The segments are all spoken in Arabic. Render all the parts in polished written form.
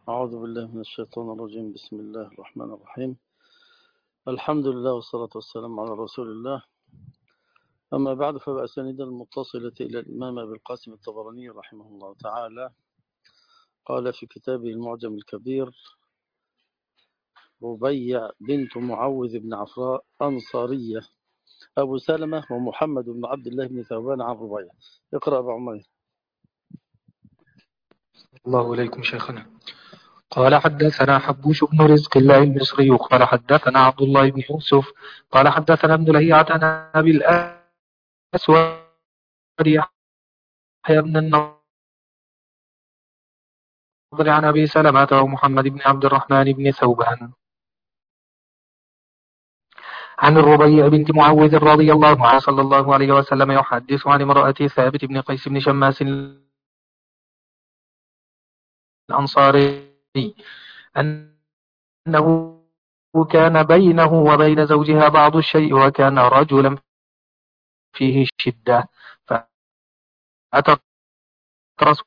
أعوذ بالله من الشيطان الرجيم. بسم الله الرحمن الرحيم. الحمد لله والصلاة والسلام على رسول الله. أما بعد، فبأسانيد المتصلة إلى الإمام أبي القاسم الطبراني رحمه الله تعالى قال في كتابه المعجم الكبير: ربيع بنت معوذ بن عفراء أنصارية، أبو سلمة ومحمد بن عبد الله بن ثوبان عن ربيع. اقرأ أبو عمير. الله إليكم شيخنا. قال حدثنا حبوش بن رزق الله المصري قال حدثنا عبد الله بن يوسف قال حدثنا ابن لهيعة عن أبي الأسود يحيى بن النضر عن أبي سلمة ومحمد بن عبد الرحمن بن ثوبان عن الربيع بنت معوذ رضي الله عنها صلى الله عليه وسلم يحدث عن امرأة ثابت بن قيس بن شماس الأنصاري أنه كان بينه وبين زوجها بعض الشيء وكان رجلا فيه شدة، فأتت رسول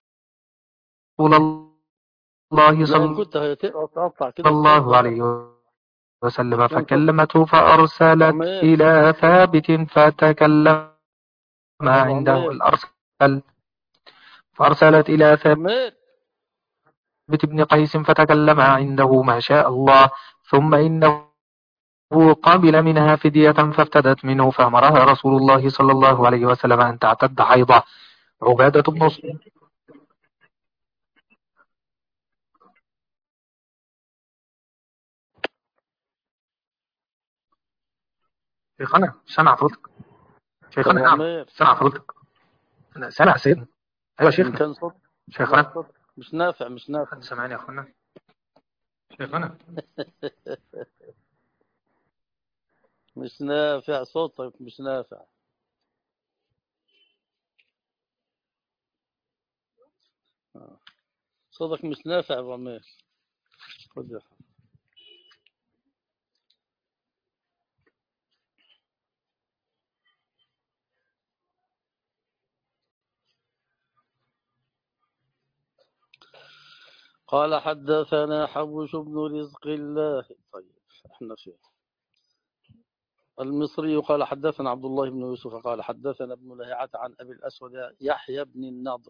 الله صلى الله عليه وسلم فكلمته فأرسلت إلى ثابت فتكلم عنده فأرسلت إلى ثابت بن قيس فتكلم عنده ما شاء الله، ثم إنه قبل منها فدية فافتدت منه، فأمرها رسول الله صلى الله عليه وسلم أن تعتد حيضة. عبادة بن شيخنا سمع فضلك. شيخنا نعم سمع فضلك. أنا سمع سيدنا. أيوة شيخنا. شيخنا مش نافع حد سمعني يا أخوانا. شيخنا مش نافع صوتك، مش نافع. صوتك مش نافع يا أبو عمير. خذ يا حبيبي. قال حدثنا حبوش بن رزق الله. طيب احنا فيه المصري قال حدثنا عبد الله بن يوسف قال حدثنا ابن لهيعة عن أبي الأسود يحيى بن النضر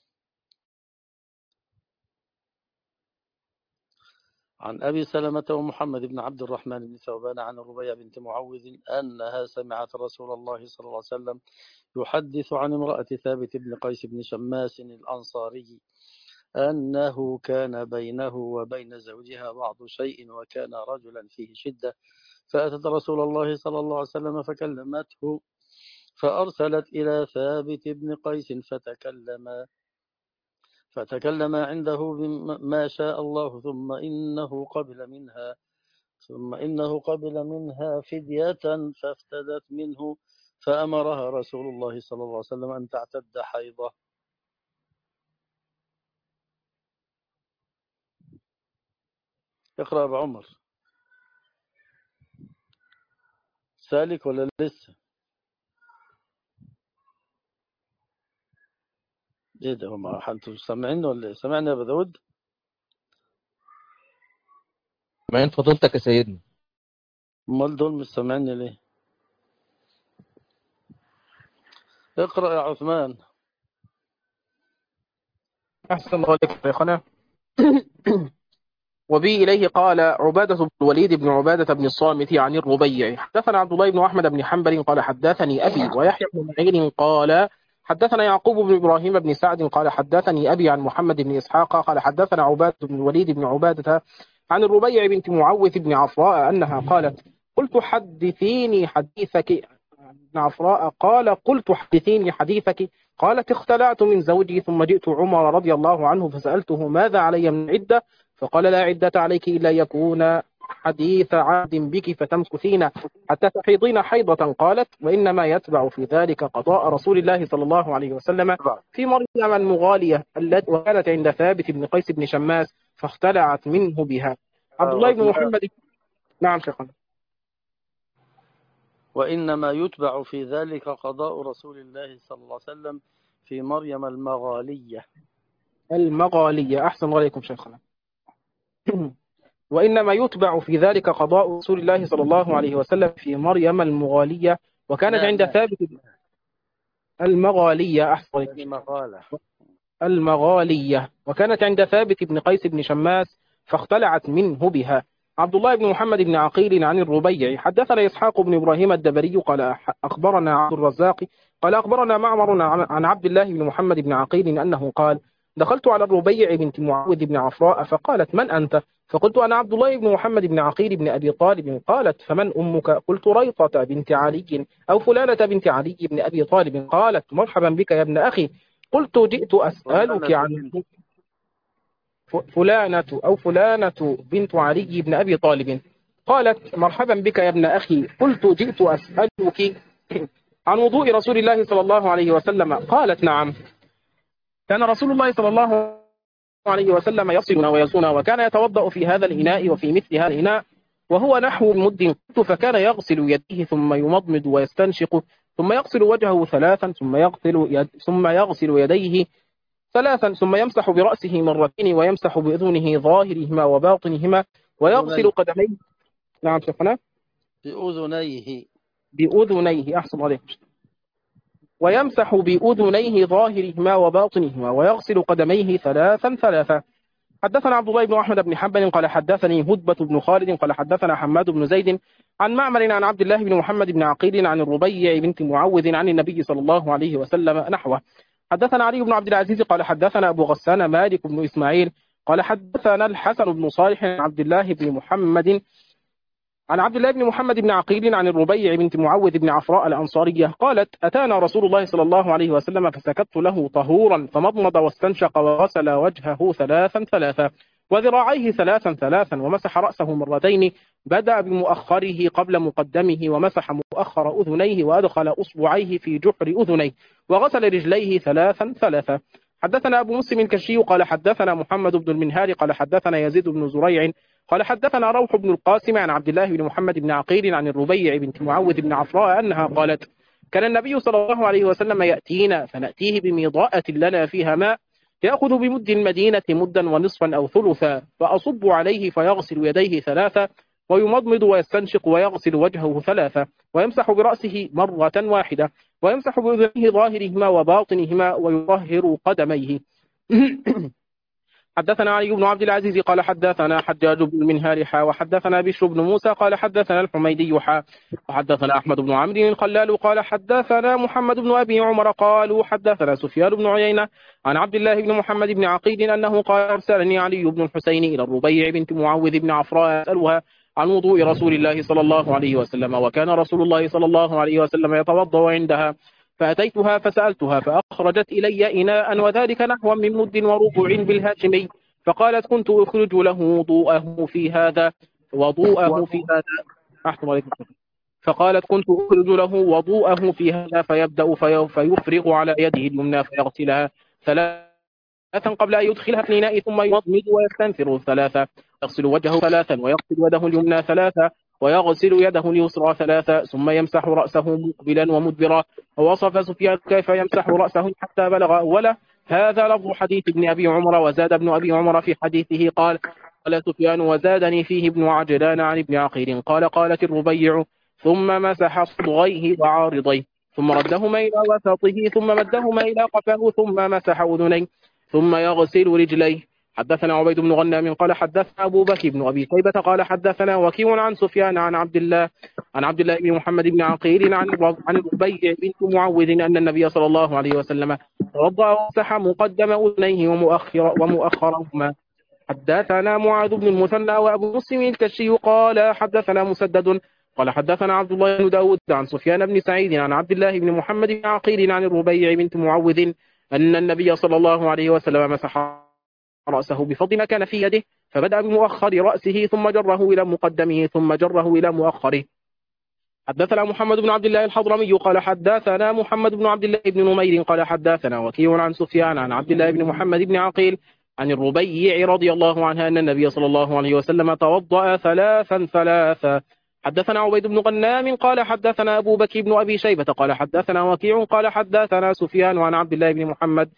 عن أبي سلمة ومحمد بن عبد الرحمن بن ثوبان عن الربيع بنت معوذ أنها سمعت رسول الله صلى الله عليه وسلم يحدث عن امرأة ثابت بن قيس بن شماس الأنصاري أنه كان بينه وبين زوجها بعض شيء وكان رجلا فيه شدة، فأتت رسول الله صلى الله عليه وسلم فكلمته، فأرسلت إلى ثابت بن قيس فتكلم عنده بما شاء الله، ثم إنه قبل منها فدية فافتدت منه، فأمرها رسول الله صلى الله عليه وسلم أن تعتد حيضة. اقرأ بعمر. سالك ولا لسه؟ ايه ده، هم انتوا سامعين ولا ايه؟ سامعني يا ابو داود؟ سامعين فضيلتك يا سيدنا. امال دول مش سامعيني ليه؟ اقرأ يا عثمان. أحسن الله عليك يا شيخنا. وبي إليه قال عبادة بن الوليد بن عبادة بن الصامت عن الربيع حدثنا عبد الله بن أحمد بن حنبل قال حدثني أبي، ويحيى بن معين قال حدثنا يعقوب بن إبراهيم بن سعد قال حدثني أبي عن محمد بن إسحاق قال حدثنا عبادة بن الوليد بن عبادة عن الربيع بنت معوذ بن عفراء أنها قالت قلت حدثيني حديثك. بن عفراء قال قلت حدثيني حديثك. قالت اختلعت من زوجي ثم جئت عمر رضي الله عنه فسألته ماذا علي من عدة، فقال لا عدة عليك إلا يكون حديث عهد بك فتمكثين حتى تحيضين حيضة. قالت وإنما يتبع في ذلك قضاء رسول الله صلى الله عليه وسلم في مريم المغالية التي وكانت عند ثابت بن قيس بن شماس فاختلعت منه بها. عبد الله بن محمد. نعم شيخنا. وإنما يتبع في ذلك قضاء رسول الله صلى الله عليه وسلم في مريم المغالية. المغالية. أحسن عليكم شيخنا. وإنما يتبع في ذلك قضاء رسول الله صلى الله عليه وسلم في مريم المغالية، وكانت عند ثابت المغالية أحسن المغالية، وكانت عند ثابت بن قيس بن شماس فاختلعت منه بها. عبد الله بن محمد بن عقيل عن الربيع حدثنا إسحاق بن إبراهيم الدبري قال أخبرنا عبد الرزاق قال أخبرنا معمر عن عبد الله بن محمد بن عقيل أنه قال دخلت على الربيع بنت معاوذ بن عفراء فقالت من أنت؟ فقلت أنا عبد الله بن محمد بن عقيل بن أبي طالب. قالت فمن أمك؟ قلت ريطة بنت علي أو فلانة بنت علي بن أبي طالب. قالت مرحبا بك يا ابن أخي. قلت جئت أسألك عن فلانة بنت علي بن أبي طالب. قالت مرحبا بك يا ابن أخي. قلت جئت أسألك عن وضوء رسول الله صلى الله عليه وسلم. قالت نعم، كان رسول الله صلى الله عليه وسلم يصلنا ويصونا، وكان يتوضأ في هذا الإناء وفي مثل هذا الإناء وهو نحو مد. فكان يغسل يديه ثم يمضمض ويستنشق ثم يغسل وجهه ثلاثا ثم يغسل يديه ثلاثا ثم يمسح برأسه مرتين ويمسح بأذنه ظاهرهما وباطنهما ويغسل قدميه. نعم شيخنا. بأذنيه أحسن عليك. ويمسح بأذنيه ظاهرهما وباطنهما ويغسل قدميه ثلاثا ثلاثا. حدثنا عبد الله بن أحمد بن حنبل قال حدثني هدبة بن خالد قال حدثنا حماد بن زيد عن معمر عن عبد الله بن محمد بن عقيل عن الربيع بنت معوذ عن النبي صلى الله عليه وسلم نحوه. حدثنا علي بن عبد العزيز قال حدثنا أبو غسان مالك بن إسماعيل قال حدثنا الحسن بن صالح عن عبد الله بن محمد بن عقيل عن الربيع بنت معوذ بن عفراء الأنصارية قالت أتانا رسول الله صلى الله عليه وسلم فسكت له طهورا فمضمض واستنشق وغسل وجهه ثلاثا ثلاثا وذراعيه ثلاثا ثلاثا ومسح رأسه مرتين، بدأ بمؤخره قبل مقدمه ومسح مؤخر أذنيه وأدخل أصبعيه في جحر أذنيه وغسل رجليه ثلاثا ثلاثا. حدثنا أبو مسلم الكشي قال حدثنا محمد بن المنهار قال حدثنا يزيد بن زريع قال حدثنا روح بن القاسم عن عبد الله بن محمد بن عقيل عن الربيع بنت معوذ بن عفراء أنها قالت كان النبي صلى الله عليه وسلم يأتينا فنأتيه بميضاءة لنا فيها ماء يأخذ بمد المدينة مدا ونصفا أو ثلثا فأصب عليه فيغسل يديه ثلاثة ويمضمض ويستنشق ويغسل وجهه ثلاثة ويمسح برأسه مرة واحدة ويمسح بأذنيه ظاهرهما وباطنهما ويطهر قدميه. حدثنا علي بن عبد العزيز قال حدثنا حجاج بن المنهار وحدثنا بشر بن موسى قال حدثنا الحميدي وحدثنا أحمد بن عمرو الخلال قال حدثنا محمد بن أبي عمر قالوا حدثنا سفيان بن عيينة عن عبد الله بن محمد بن عقيل أنه قال أرسلني علي بن الحسين إلى الربيع بنت معوذ بن عفراء أسألها عن وضوء رسول الله صلى الله عليه وسلم، وكان رسول الله صلى الله عليه وسلم يتوضأ عندها، فأتيتها فسألتها فأخرجت إلي إناء وذلك نحو من مد وربع بالهاشمي، فقالت كنت أخرج له وضوءه في هذا فقالت كنت أخرج له وضوءه في هذا فيبدأ فيفرغ على يده اليمنى فيغسلها ثلاثا قبل أن يدخلها في الإناء ثم يضمد ويستنثر ثلاثا، يغسل وجهه ثلاثا ويغسل يده اليمنى ثلاثا ويغسل يده اليسرى ثلاثا ثم يمسح رأسه مقبلا ومدبرا. ووصف سفيان كيف يمسح رأسه حتى بلغ أوله. هذا لفظ حديث ابن أبي عمر. وزاد ابن أبي عمر في حديثه قال سفيان وزادني فيه ابن عجلان عن ابن عقيل قال قالت الربيع ثم مسح صدغيه وعارضيه ثم ردهما إلى وسطه ثم مدهما إلى قفاه ثم مسح أذنيه ثم يغسل رجليه. حدثنا عبيد بن غنام قال حدثنا أبو بكر بن أبي شيبة قال حدثنا وكيع عن سفيان عن عبد الله بن محمد بن عقيل عن الربيع بنت معوذ أن النبي صلى الله عليه وسلم توضأ ومسح مقدم أذنيه ومؤخرهما. حدثنا معاذ بن المثنى وأبو مسلم الكشي قال حدثنا مسدد قال حدثنا عبد الله بن داود عن سفيان بن سعيد عن عبد الله بن محمد بن عقيل عن الربيع بنت معوذ أن النبي صلى الله عليه وسلم مسح رأسه بفضل ما كان في يده فبدأ بمؤخر رأسه ثم جره إلى مقدمه ثم جره إلى مؤخره. حدثنا محمد بن عبد الله الحضرمي قال حدثنا محمد بن عبد الله بن نمير قال حدثنا وكيع عن سفيان عن عبد الله بن محمد بن عقيل عن الربيع رضي الله عنها أن النبي صلى الله عليه وسلم توضأ ثلاثا ثلاثا. حدثنا عبيد بن غنام قال حدثنا أبو بكر بن أبي شيبة قال حدثنا وكيع قال حدثنا سفيان عن عبد الله بن محمد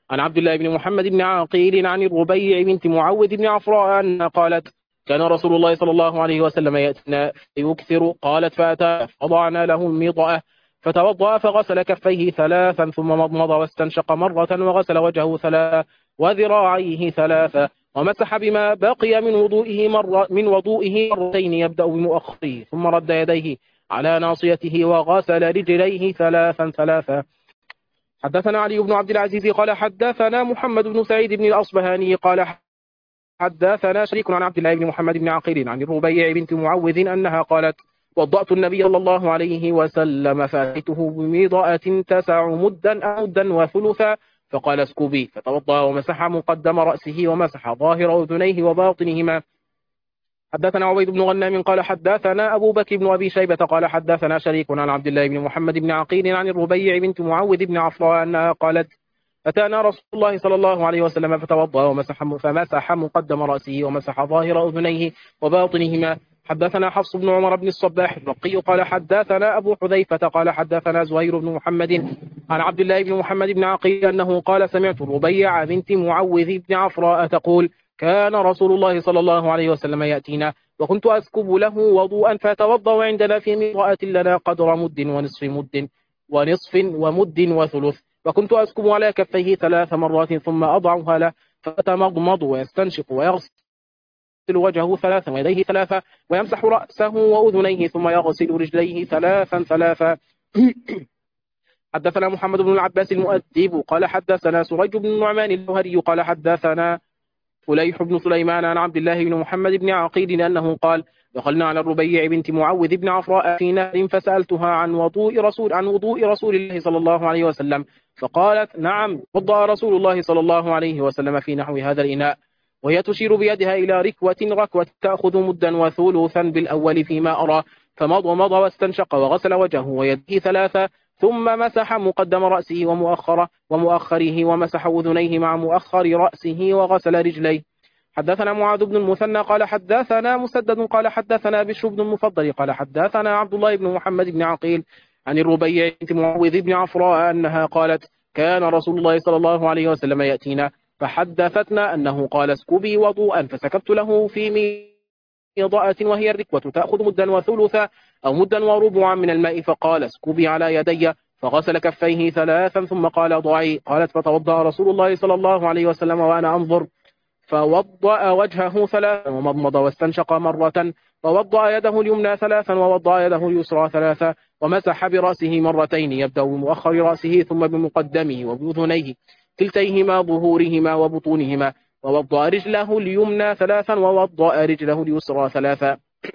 عن عبد الله بن محمد بن عقيل عن الربيع بنت معوذ بن عفراء أنها قالت كان رسول الله صلى الله عليه وسلم يأتينا فيكثر. قالت فأتى فضعنا له الميضأة فتوضأ فغسل كفيه ثلاثا ثم مضمض واستنشق مرة وغسل وجهه ثلاثا وذراعيه ثلاثا ومسح بما بقي من وضوئه مرتين يبدأ بمؤخره ثم رد يديه على ناصيته وغسل رجليه ثلاثا ثلاثا. حدثنا علي بن عبد العزيز قال حدثنا محمد بن سعيد بن الأصبهاني قال حدثنا شريك عن عبد الله بن محمد بن عقيل عن الربيع بنت معوذ أنها قالت وضأت النبي صلى الله عليه وسلم فأتيته بميضأة تسع مدا أو مدا وثلثا فقال اسكبي فتوضأ ومسح مقدم رأسه ومسح ظاهر أذنيه وباطنهما. حدثنا عبيد بن غنام قال حدثنا أبو بكر بن أبي شيبة قال حدثنا شريك عن عبد الله بن محمد بن عقيل عن الربيع بنت معوذ بن عفراء أنها قالت أتانا رسول الله صلى الله عليه وسلم فتوضأ فمسح مقدم رأسه ومسح ظاهر أذنيه وباطنهما. حدثنا حفص بن عمر بن الصباح الرقي قال حدثنا أبو حذيفة قال حدثنا زهير بن محمد عن عبد الله بن محمد بن عقيل أنه قال سمعت الربيع بنت معوذ بن عفراء تقول كان رسول الله صلى الله عليه وسلم يأتينا وكنت أسكب له وضوءا فتوضأ عندنا في مضاءة لنا قدر مد ونصف ومد وثلث وكنت أسكب على كفيه 3 مرات ثم أضعها له فتمضمض ويستنشق ويغسل وجهه 3 ويديه 3 ويمسح رأسه وأذنيه ثم يغسل رجليه 3 حدثنا محمد بن العباس المؤدب قال حدثنا سريج بن النعمان الجوهري قال حدثنا فليح بن سليمان عن عبد الله بن محمد بن عقيل أنه قال دخلنا على الربيع بنت معوذ بن عفراء في نهر فسألتها عن وضوء رسول الله صلى الله عليه وسلم فقالت نعم وضأ رسول الله صلى الله عليه وسلم في نحو هذا الإناء وهي تشير بيدها إلى ركوة تأخذ مدا وثلثا بالأول فيما أرى فمضمض واستنشق وغسل وجهه ويديه 3 ثم مسح مقدم رأسه ومؤخره ومسح أذنيه مع مؤخر رأسه وغسل رجليه. حدثنا معاذ بن المثنى قال حدثنا مسدد قال حدثنا بشر بن المفضل قال حدثنا عبد الله بن محمد بن عقيل عن الربيع بنت معوذ بن عفراء أنها قالت كان رسول الله صلى الله عليه وسلم يأتينا فحدثتنا أنه قال اسكبي وضوءا فسكبت له في ميضاءة وهي الركوة تأخذ مدا وثلثا أو مدا وربعا من الماء فقال اسكبي على يدي فغسل كفيه 3 ثم قال ضعي. قالت فتوضأ رسول الله صلى الله عليه وسلم وأنا أنظر فوضأ وجهه 3 ومضمض واستنشق مرة ووضأ يده اليمنى 3 ووضأ يده اليسرى 3 ومسح برأسه مرتين يبدأ بمؤخر رأسه ثم بمقدمه وبأذنيه كلتيهما ظهورهما وبطونهما ووضأ رجله اليمنى 3 ووضأ رجله اليسرى 3.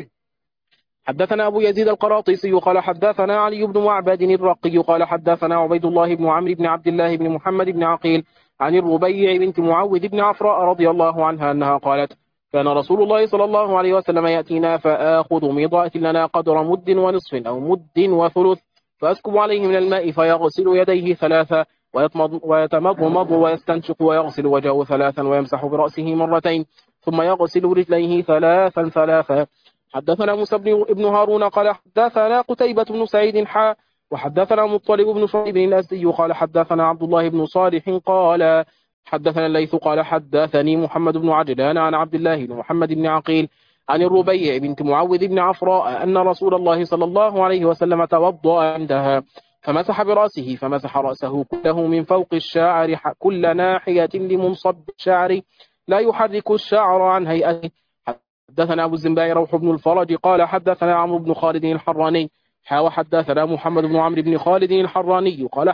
حدثنا أبو يزيد القراطيسي قال حدثنا علي بن معبد الرقي قال حدثنا عبيد الله بن عمرو بن عبد الله بن محمد بن عقيل عن الربيع بنت معوذ بن عفراء رضي الله عنها أنها قالت كان رسول الله صلى الله عليه وسلم يأتينا فآخذ ميضاءة لنا قدر مد ونصف أو مد وثلث فأسكب عليه من الماء فيغسل يديه 3 ويتمضمض ويستنشق ويغسل وجهه 3 ويمسح برأسه مرتين ثم يغسل رجليه 3. حدثنا موسى بن هارون قال حدثنا قتيبة بن سعيد وحدثنا مطلب بن شعيب الأزدي قال حدثنا عبد الله بن صالح قال حدثنا الليث قال حدثني محمد بن عجلان عن عبد الله بن محمد بن عقيل عن الربيع بنت معوذ بن عفراء أن رسول الله صلى الله عليه وسلم توضأ عندها فمسح برأسه فمسح رأسه كله من فوق الشعر كل ناحية لمنصب الشعر لا يحرك الشعر عن هيئته. حدثنا أبو الزنباء روح بن الفرج قال حدثنا عمرو بن خالد الحراني وحدثنا محمد بن عمرو بن خالد الحراني قال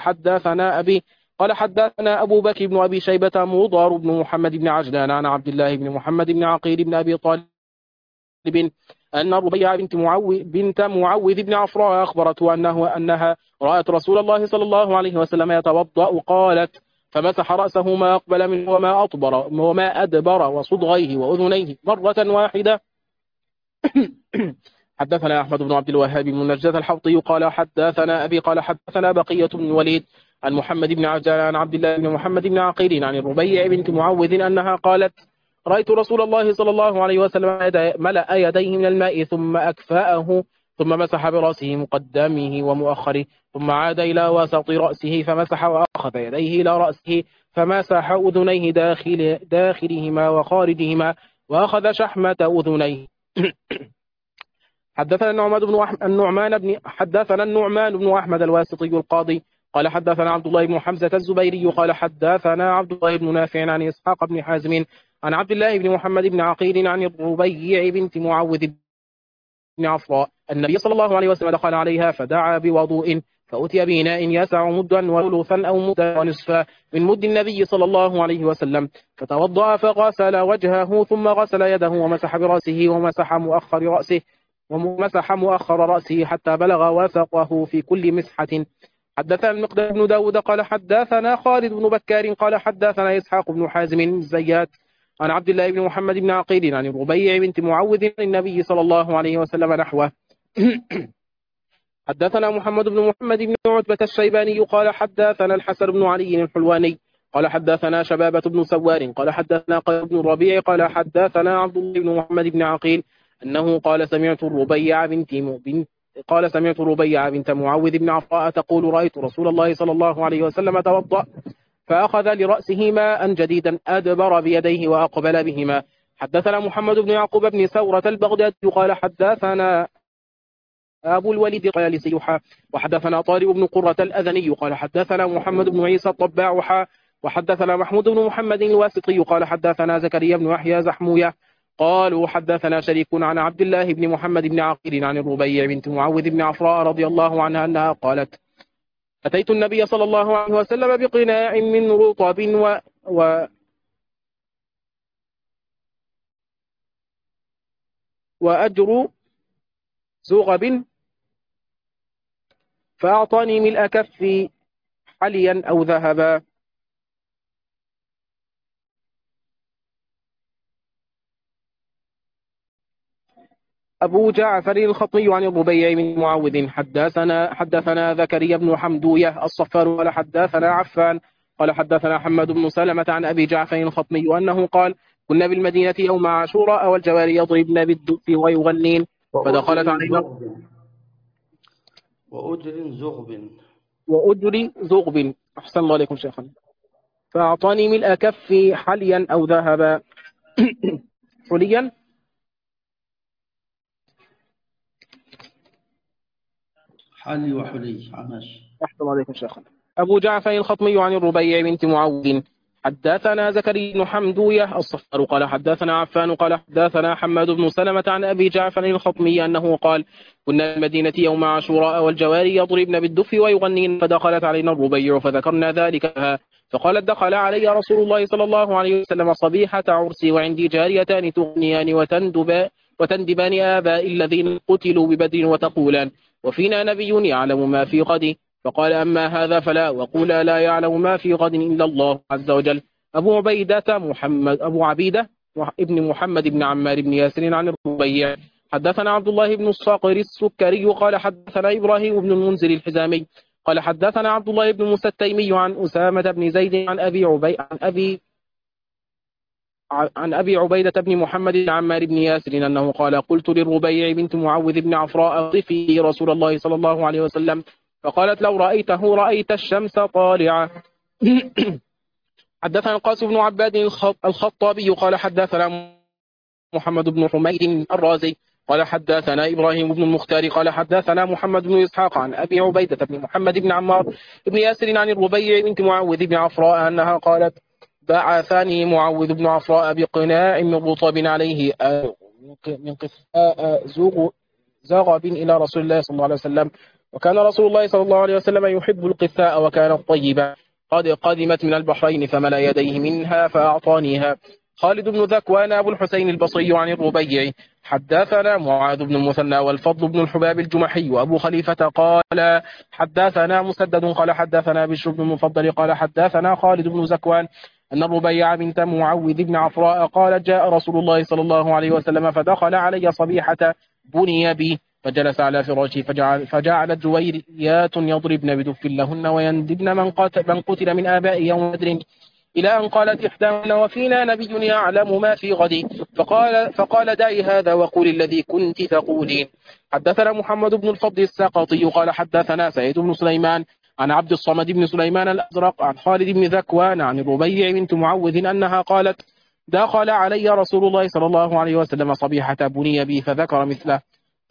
حدثنا أبو بكر بن أبي شيبة مضار بن محمد بن عجلان عن عبد الله بن محمد بن عقيل بن أبي طالب أن ربيع بنت معوذ بن عفراء أخبرته أنها رأت رسول الله صلى الله عليه وسلم يتوضأ قالت فمسح رأسه ما أقبل منه وما أدبر وصدغيه وأذنيه مرة واحدة. حدثنا أحمد بن عبد الوهاب بن نجد الحوطي قال حدثنا أبي قال حدثنا بقية بن الوليد عن محمد بن عجلان عن عبد الله بن محمد بن عقيل عن الربيع بنت معوذ أنها قالت رأيت رسول الله صلى الله عليه وسلم ملأ يديه من الماء ثم أكفأه ثم مسح برأسه مقدمه ومؤخره ثم عاد إلى وسط رأسه فمسح وأخذ يديه إلى رأسه فمسح أذنيه داخلهما وخارجهما وأخذ شحمة أذنيه. حدثنا النعمان بن أحمد الواسطي القاضي قال حدثنا عبد الله بن حمزة الزبيري قال حدثنا عبد الله بن نافع عن إسحاق بن حازم عن عبد الله بن محمد بن عقيل عن الربيع بنت معوذ بن عفراء النبي صلى الله عليه وسلم دخل عليها فدعا بوضوء فأتي بإناء يسع مدا وثلثا أو مدا ونصفا من مد النبي صلى الله عليه وسلم، فتوضأ فغسل وجهه ثم غسل يده ومسح برأسه ومسح مؤخر رأسه حتى بلغ وسطه في كل مسحة. حدثنا المقداد بن داود قال حدثنا خالد بن بكار قال حدثنا إسحاق بن حازم الزيات عن عبد الله بن محمد بن عقيل عن الربيع بنت معوذ عن النبي صلى الله عليه وسلم نحوه. حدثنا محمد بن محمد بن عتبة الشيباني قال حدثنا الحسن بن علي الحلواني قال حدثنا شبابة بن سوار قال حدثنا قيس بن الربيع قال حدثنا عبد الله بن محمد بن عقيل أنه قال سمعت الربيع بنت معوذ بن عفراء تقول رأيت رسول الله صلى الله عليه وسلم توضأ فأخذ لرأسه ماء جديدا أدبر بيديه وأقبل بهما. حدثنا محمد بن يعقوب بن ثورة البغدادي قال حدثنا أبو الوليد قال سيحا وحدثنا طارق بن قرة الأذني قال حدثنا محمد بن عيسى الطباع وحدثنا محمود بن محمد الواسطي قال حدثنا زكريا بن يحيى زحموية قالوا حدثنا شريك عن عبد الله بن محمد بن عقيل عن الربيع بنت معوذ بن عفراء رضي الله عنها أنها قالت أتيت النبي صلى الله عليه وسلم بقناع من رطب وأجر زغب فأعطاني ملء كفي حليا أو ذهبا. أبو جعفر الخطمي عن الربيع بن معوذ حدثنا زكريا بن حمدوية الصفار قال حدثنا عفان قال حدثنا حماد بن سلمة عن أبي جعفر الخطمي أنه قال كنا بالمدينة يوم عاشوراء والجواري يضربن بالدف ويغنين فدخلت علينا وأجر زغب أحسن الله عليكم شيخنا فأعطاني ملء كفي حليا أو ذهبا. حليا حلي وحلي عماش. أحسن الله عليكم شيخنا. أبو جعفر الخطمي عن الربيع بنت معوذ حدثنا زكريا بن حمدوية الصفار قال حدثنا عفان قال حدثنا حماد بن سلمة عن أبي جعفر الخطمي أنه قال كنا المدينة يوم عاشوراء والجواري يضربن بالدف ويغنين فدخلت علينا الربيع فذكرنا ذلك لها فقالت دخل علي رسول الله صلى الله عليه وسلم صبيحة عرسي وعندي جاريتان تغنيان وتندبان آباء الذين قتلوا ببدر وتقولان وفينا نبي يعلم ما في غد فقال أما هذا فلا وقولا لا يعلم ما في غد إلا الله عز وجل. أبو عبيدة ابن محمد بن عمار بن ياسر عن الربيع حدثنا عبد الله بن الصاقر السكري قال حدثنا إبراهيم بن المنذر الحزامي قال حدثنا عبد الله بن موسى التيمي عن أسامة بن زيد عن أبي عبيدة بن محمد بن عمار بن ياسر أنه قال قلت للربيع بنت معوذ بن عفراء صفي رسول الله صلى الله عليه وسلم فقالت لو رأيته رأيت الشمس طالعة. حدثنا القاسم بن عباد الخطابي قال حدثنا محمد بن حميد الرازي قال حدثنا إبراهيم بن المختار قال حدثنا محمد بن إسحاق عن أبي عبيدة بن محمد بن عمار بن ياسر عن الربيع بنت معوذ بن عفراء أنها قالت بعثني معوذ بن عفراء بقناع من رطب عليه من قثاء زغب إلى رسول الله صلى الله عليه وسلم وكان رسول الله صلى الله عليه وسلم يحب القثاء وكانت طيبة قد قدمت من البحرين فملأ يديه منها فأعطانيها. خالد بن ذكوان أبو الحسين البصري عن الربيع حدثنا معاذ بن المثنى والفضل بن الحباب الجمحي وأبو خليفة قال حدثنا مسدد قال حدثنا بشر بن المفضل قال حدثنا خالد بن ذكوان أن الربيع بنت معوذ بن عفراء قال جاء رسول الله صلى الله عليه وسلم فدخل علي صبيحة بني بي فجلس على فراشي فجعلت جويريات يضربن بدف لهن ويندبن من قتل من آباء يوم بدر إلى أن قالت إحداهن وفينا نبي يعلم ما في غد فقال دعي هذا وقول الذي كنت تقولين. حدثنا محمد بن الفضل الساقطي قال حدثنا سعيد بن سليمان عن عبد الصمد بن سليمان الأزرق عن خالد بن ذكوان عن الربيع بنت معوذ أنها قالت دخل علي رسول الله صلى الله عليه وسلم صبيحة بني بي فذكر مثله.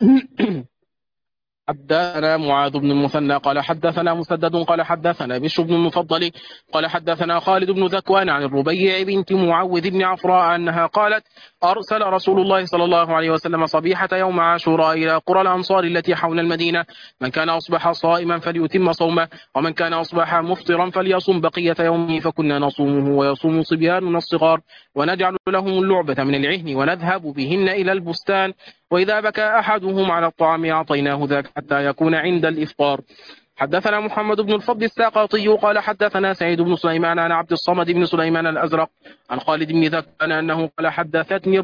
حدثنا معاذ بن المثنى قال حدثنا مسدد قال حدثنا بشر بن المفضل قال حدثنا خالد بن ذكوان عن الربيع بنت معوذ بن عفراء أنها قالت أرسل رسول الله صلى الله عليه وسلم صبيحة يوم عاشوراء إلى قرى الأنصار التي حول المدينة من كان أصبح صائما فليتم صومه ومن كان أصبح مفطرا فليصم بقية يومه فكنا نصومه ويصوم صبياننا الصغار ونجعل لهم اللعبة من العهن ونذهب بهن إلى البستان وإذا بكى أحدهم على الطعام أعطيناه ذاك حتى يكون عند الإفطار. حدثنا محمد بن الفضل الساقطي قال حدثنا سعيد بن سليمان عن عبد الصمد بن سليمان الأزرق عن خالد بن ذكوان أنه قال حدثتني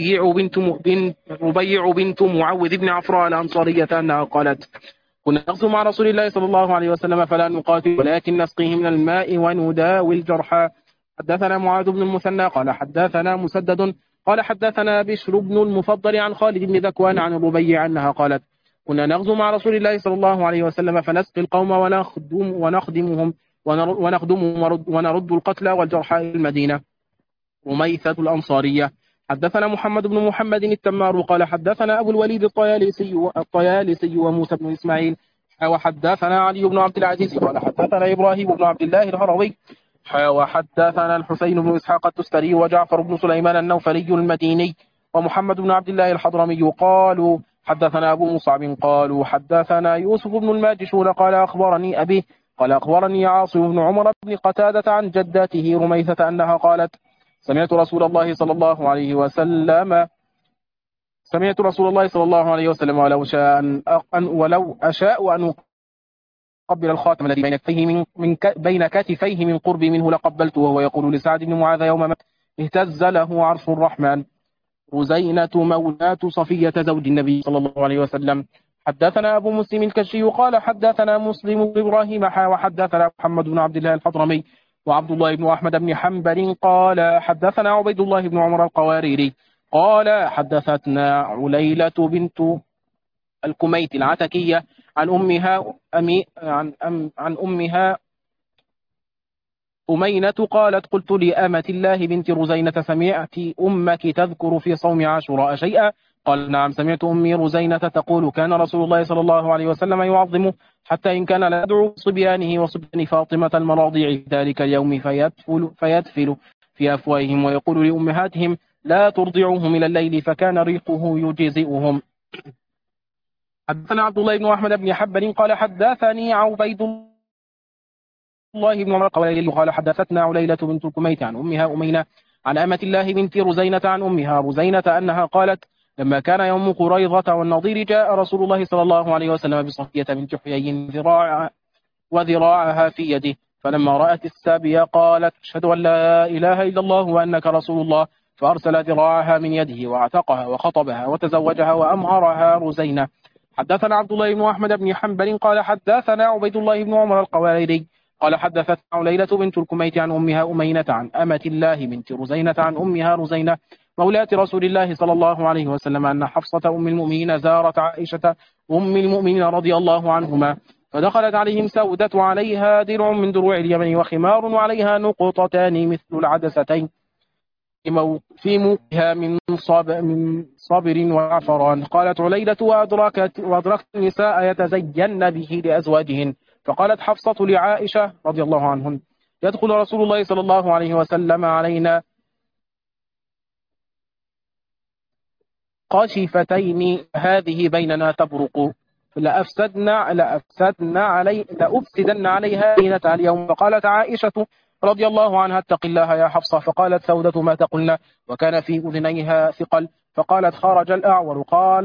الربيع بنت معوذ بن عفراء الأنصارية أنها قالت كنا نغزو مع رسول الله صلى الله عليه وسلم فلا نقاتل ولكن نسقيه من الماء ونداوي الجرحى. حدثنا معاذ بن المثنى قال حدثنا مسدد قال حدثنا بشر بن المفضل عن خالد بن ذكوان عن الربيع أنها قالت كنا نغزو مع رسول الله صلى الله عليه وسلم فنسقي القوم ونخدمهم ونرد القتلى والجرحى إلى المدينة. رميثة الأنصارية. حدثنا محمد بن محمد التمار قال حدثنا أبو الوليد الطيالسي وموسى بن إسماعيل وحدثنا علي بن عبد العزيز قال حدثنا إبراهيم بن عبد الله الهروي وحدثنا الحسين بن إسحاق التستري وجعفر بن سليمان النوفلي المديني ومحمد بن عبد الله الحضرمي قالوا حدثنا أبو مصعب قالوا حدثنا يوسف بن الماجشون قال أخبرني أبي قال أخبرني عاصم بن عمر بن قتادة عن جدته رميثة أنها قالت سمعت رسول الله صلى الله عليه وسلم ولو أشاء أن أقبل الخاتم الذي بين كتفيه من قرب منه لقبلته وهو يقول لسعد بن معاذ يوم مات اهتز له عرش الرحمن. رزينة مولاة صفية زوج النبي صلى الله عليه وسلم. حدثنا أبو مسلم الكشي قال حدثنا مسلم بن إبراهيم وحدثنا محمد بن عبد الله الحضرمي وعبد الله بن أحمد بن حنبل قال حدثنا عبيد الله بن عمر القواريري قال حدثتنا عليلة بنت الكميت العتكية عن أمها أمينة قالت قلت لأمة الله بنت رزينة سمعت أمك تذكر في صوم عاشوراء شيئا؟ قال نعم سمعت أمي رزينة تقول كان رسول الله صلى الله عليه وسلم يعظمه حتى إن كان لا يدعو صبيانه وصبيان فاطمة المراضيع في ذلك اليوم فيدفل في أفواههم ويقول لأمهاتهم لا ترضعوهم إلى الليل فكان ريقه يجزئهم. حدثنا عبد الله بن أحمد بن حنبل قال حدثني عبيد الله بن عمر قال حدثتنا عليلة بنت الكميت عن أمها أمينة عن أمة الله بنت رزينة عن أمها رزينة أنها قالت لما كان يوم قريظة والنضير جاء رسول الله صلى الله عليه وسلم بصفية بنت حيي وذراعها في يده فلما رأت السابية قالت أشهد أن لا إله إلا الله وأنك رسول الله فأرسل ذراعها من يده وعتقها وخطبها وتزوجها وأمهرها رزينة. حدثنا عبد الله بن أحمد بن حنبل قال حدثنا عبيد الله بن عمر القواريري قال حدثتنا عليلة بنت الكميت عن أمها أمينة عن أمة الله بنت رزينة عن أمها رزينة مولاة رسول الله صلى الله عليه وسلم أن حفصة أم المؤمنين زارت عائشة أم المؤمنين رضي الله عنهما فدخلت عليهم سودة وعليها درع من دروع اليمن وخمار وعليها نقطتان مثل العدستين في موقها من صبر وعفران. قالت عليلة وأدركت النساء يتزين به لأزواجهن فقالت حفصة لعائشة رضي الله عنهن يدخل رسول الله صلى الله عليه وسلم علينا قاشفتين هذه بيننا تبرق لأفسدن عليها حين اليوم. فقالت عائشة رضي الله عنها اتق الله يا حفصة. فقالت سودة ما تقلنا وكان في أذنيها ثقل. فقالت خرج الأعور.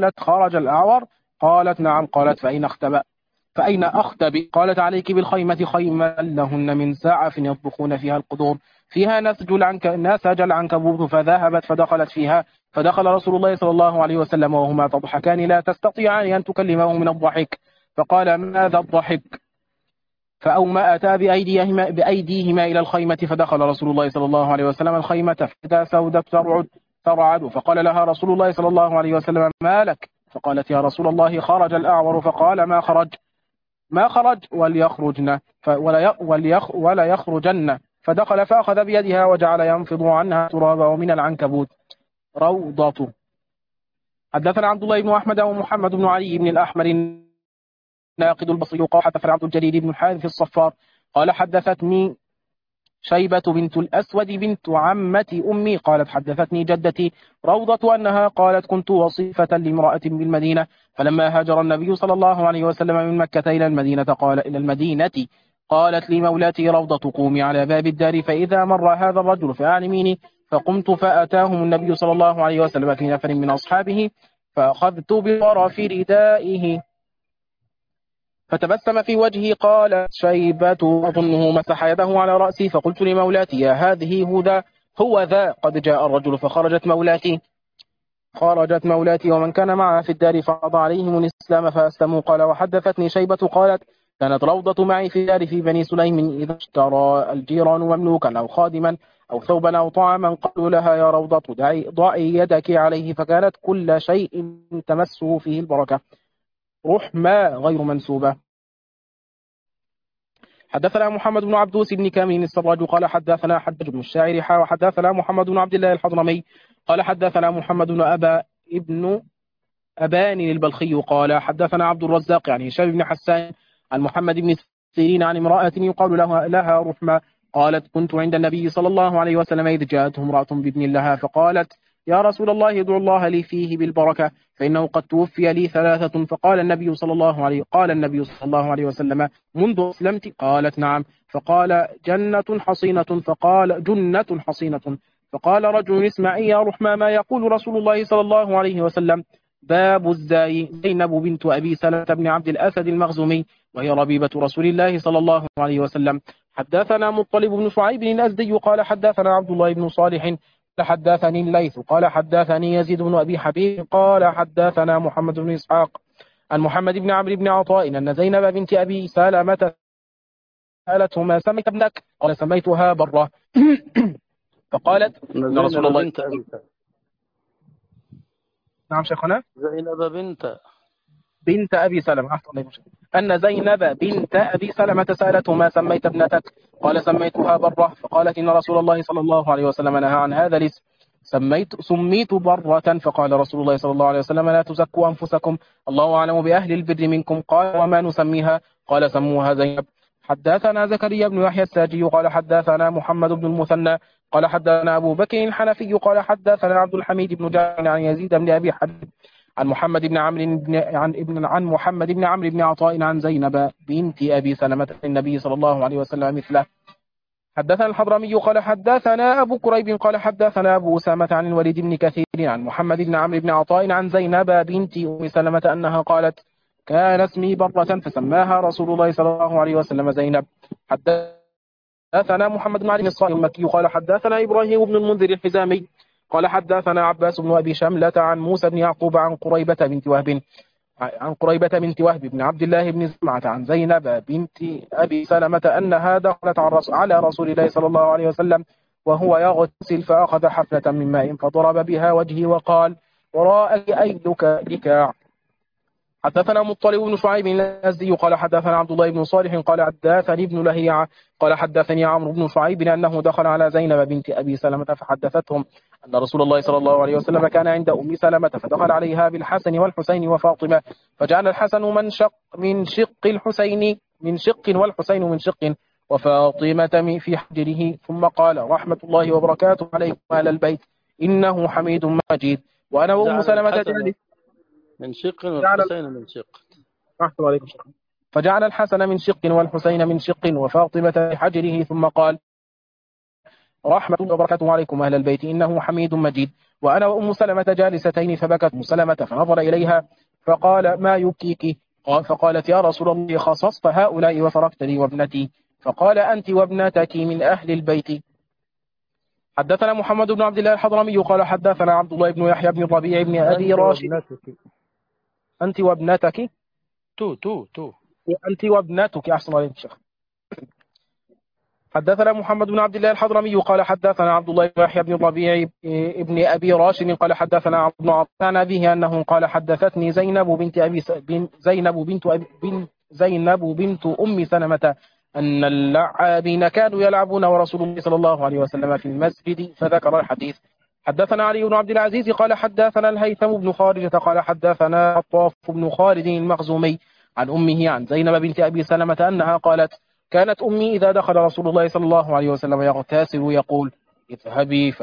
قالت نعم. قالت فأين أختبئ؟ قالت عليك بالخيمة خيمة لهن من ساعة يطبخون فيها القدور فيها نسج العنكبوت فذهبت فدخلت فيها فدخل رسول الله صلى الله عليه وسلم وهما تضحكان لا تستطيعان أن تكلمه من الضحك فقال ماذا الضحك؟ فأومأتا بأيديهما إلى الخيمة فدخل رسول الله صلى الله عليه وسلم الخيمة فإذا سودة ترعد فقال لها رسول الله صلى الله عليه وسلم ما لك؟ فقالت يا رسول الله خرج الأعور. فقال ما خرج؟ ما خرج وليخرجن ولا يخرجن. فدخل فأخذ بيدها وجعل ينفض عنها ترابا ومن العنكبوت روضة. حدثنا عبد الله بن أحمد ومحمد بن علي بن الأحمر ناقد البصري قال حدثنا عبد الجليل بن الحارث الصفار قال حدثتني شيبة بنت الأسود بنت عمة أمي قالت حدثتني جدتي روضة أنها قالت كنت وصيفة لامرأة بالمدينة فلما هاجر النبي صلى الله عليه وسلم من مكة إلى المدينة قالت لي مولاتي روضة قومي على باب الدار فإذا مر هذا الرجل فأعلميني. فقمت فأتاهم النبي صلى الله عليه وسلم في نفر من أصحابه فأخذت بطرف ردائه فتبسم في وجهي. قال شيبة أظنه مسح يده على رأسي فقلت لمولاتي يا هذه هو ذا قد جاء الرجل. خرجت مولاتي ومن كان معها في الدار فعض عليهم الإسلام فأسلموا. قال وحدثتني شيبة قالت كانت روضة معي في الدار في بني سليم إذا اشترى الجيران مملوكا أو خادما أو ثوبا أو طعاما قالوا لها يا روضة ضعي يدك عليه فكانت كل شيء تمسه فيه البركة رحمة غير منسوبة. حدثنا محمد بن عبدوس بن كامل السراج قال حدثنا حجاج بن الشاعر وحدثنا محمد بن عبد الله الحضرمي قال حدثنا محمد بن ابن أبان البلخي قال حدثنا عبد الرزاق يعني هشام بن حسان عن محمد بن سيرين عن امرأة يقال لها رحمة قالت كنت عند النبي صلى الله عليه وسلم إذ جاءته امرأة بابن لها فقالت يا رسول الله ادعو الله لي فيه بالبركة فإنه قد توفي لي ثلاثة. قال النبي صلى الله عليه وسلم منذ أسلمت؟ قالت نعم. فقال جنة حصينة. فقال رجل اسمعي يا رحمة ما يقول رسول الله صلى الله عليه وسلم. باب الزاي زينب بنت أبي سلمة بن عبد الأسد المخزومي وهي ربيبة رسول الله صلى الله عليه وسلم. حدثنا مطلب بن شعيب الأزدي قال حدثنا عبد الله بن صالح حدثني الليث قال حدثني يزيد بن أبي حبيب قال حدثنا محمد بن إسحاق عن محمد بن عمرو بن عطاء أن زينب بنت أبي سلمة سألته ما سميت ابنك؟ قال سميتها برة. فقالت إن رسول الله بنت أبي سلمة. نعم شيخنا. زينب بنت أبي سلمة أن زينب بنت أبي سلمة سألته ما سميت ابنتك؟ قال سميتها برة. فقالت إن رسول الله صلى الله عليه وسلم نهى عن هذا الاسم سميت برة. فقال رسول الله صلى الله عليه وسلم لا تزكوا أنفسكم الله أعلم بأهل البر منكم. قال وما نسميها؟ قال سموها زينب. حدثنا زكريا بن يحيى الساجي قال حدثنا محمد بن المثنى قال حدثنا أبو بكر الحنفي قال حدثنا عبد الحميد بن جابر عن يزيد بن أبي حبيب عن محمد بن عمرو بن عطاء عن زينب بنت أبي سلمة النبي صلى الله عليه وسلم مثله. حدثنا الحضرمي قال حدثنا أبو كريب قال حدثنا أبو أسامة عن الوليد بن كثير عن محمد بن عمرو بن عطاء عن زينب بنت أم سلمة أنها قالت كان اسمي برة فسماها رسول الله صلى الله عليه وسلم زينب. حدثنا محمد بن علي الصائم المكي قال حدثنا إبراهيم بن المنذر الحزامي قال حدثنا عباس بن أبي شملة عن موسى بن يعقوب عن قريبة بنت وهب بن عبد الله بن زمعة عن زينب بنت أبي سلمة أنها دخلت على رسول الله صلى الله عليه وسلم وهو يغتسل فأخذ حفنة من ماء فضرب بها وجهه وقال وراءك لكاع. حدثنا مطلب بن شعيب الأزدي قال حدثنا عبد الله بن صالح قال حدثني ابن لهيعة قال حدثني عمرو بن شعيب أنه دخل على زينب بنت أبي سلمة فحدثتهم أن رسول الله صلى الله عليه وسلم كان عند أم سلمة فدخل عليها بالحسن والحسين وفاطمة فجعل الحسن من شق الحسين والحسين من شق وفاطمة في حجره ثم قال رحمة الله وبركاته عليكم أهل البيت إنه حميد مجيد. وأنا وأم سلمة من شق والحسين من شق. فجعل الحسن من شق والحسين من شق وفاطمة في حجره ثم قال رحمة الله وبركاته عليكم أهل البيت إنه حميد مجيد. وأنا وأم سلمة جالستين فبكت أم سلمة فنظر إليها فقال ما يبكيك؟ فقالت يا رسول الله خصصت هؤلاء وتركت لي وابنتي. فقال أنت وابنتك من أهل البيت. حدثنا محمد بن عبد الله الحضرمي قال حدثنا عبد الله بن يحيى بن الربيع بن أبي راشد أنت وابنتك أنت وابنتك أحسن عليك شيخ. حدثنا محمد بن عبد الله الحضرمي قال حدثنا عبد الله بن يحيى بن الربيع ابن أبي راشد قال حدثنا عبد بن عطان به أنه قال حدثتني زينب بنت زينب بنت أم سلمة أن اللعابين كانوا يلعبون ورسول الله صلى الله عليه وسلم في المسجد فذكر الحديث. حدثنا علي بن عبد العزيز قال حدثنا الهيثم بن خارجة قال حدثنا عطاف بن خالد المخزومي عن أمه عن زينب بنت أبي سلمة أنها قالت كانت أمي إذا دخل رسول الله صلى الله عليه وسلم يغتاسل يقول اذهبي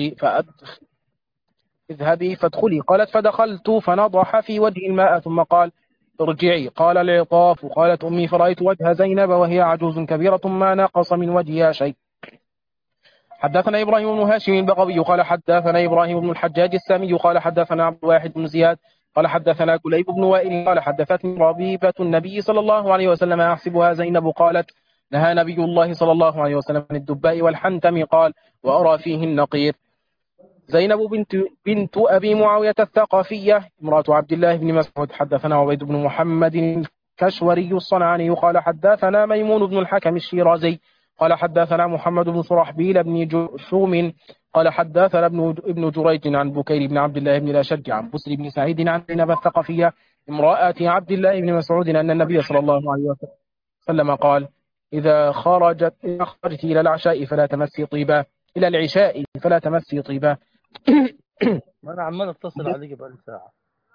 فادخلي قالت فدخلت فنضح في وجه الماء ثم قال ارجعي قال العطاف قالت أمي فرأيت وجه زينب وهي عجوز كبيرة ما نقص من وجهها شيء. حدثنا إبراهيم بن هاشم البغوي قال حدثنا إبراهيم بن الحجاج السامي قال حدثنا عبد الواحد بن زياد قال حدثنا كليب بن وائل قال حدثتني ربيبة النبي صلى الله عليه وسلم أحسبها زينب قالت نهى نبي الله صلى الله عليه وسلم عن الدباء والحنتم قال وأرى فيه النقير. زينب بنت أبي معاوية الثقفية امرأة عبد الله بن مسعود. حدثنا عبيد بن محمد الكشوري الصنعاني قال حدثنا ميمون بن الحكم الشيرازي قال حدثنا محمد بن صرحبيل بن جرثوم قال حدثنا ابن جريج عن بكير بن عبد الله بن الأشج عن بسر بن سعيد عن زينب الثقفية امرأة عبد الله بن مسعود أن النبي صلى الله عليه وسلم قال إذا خرجت إلى العشاء فلا تمسي طيبا إلى العشاء فلا تمسي طيبا. ما أنا عمال أتصل عليك بقالي ساعة.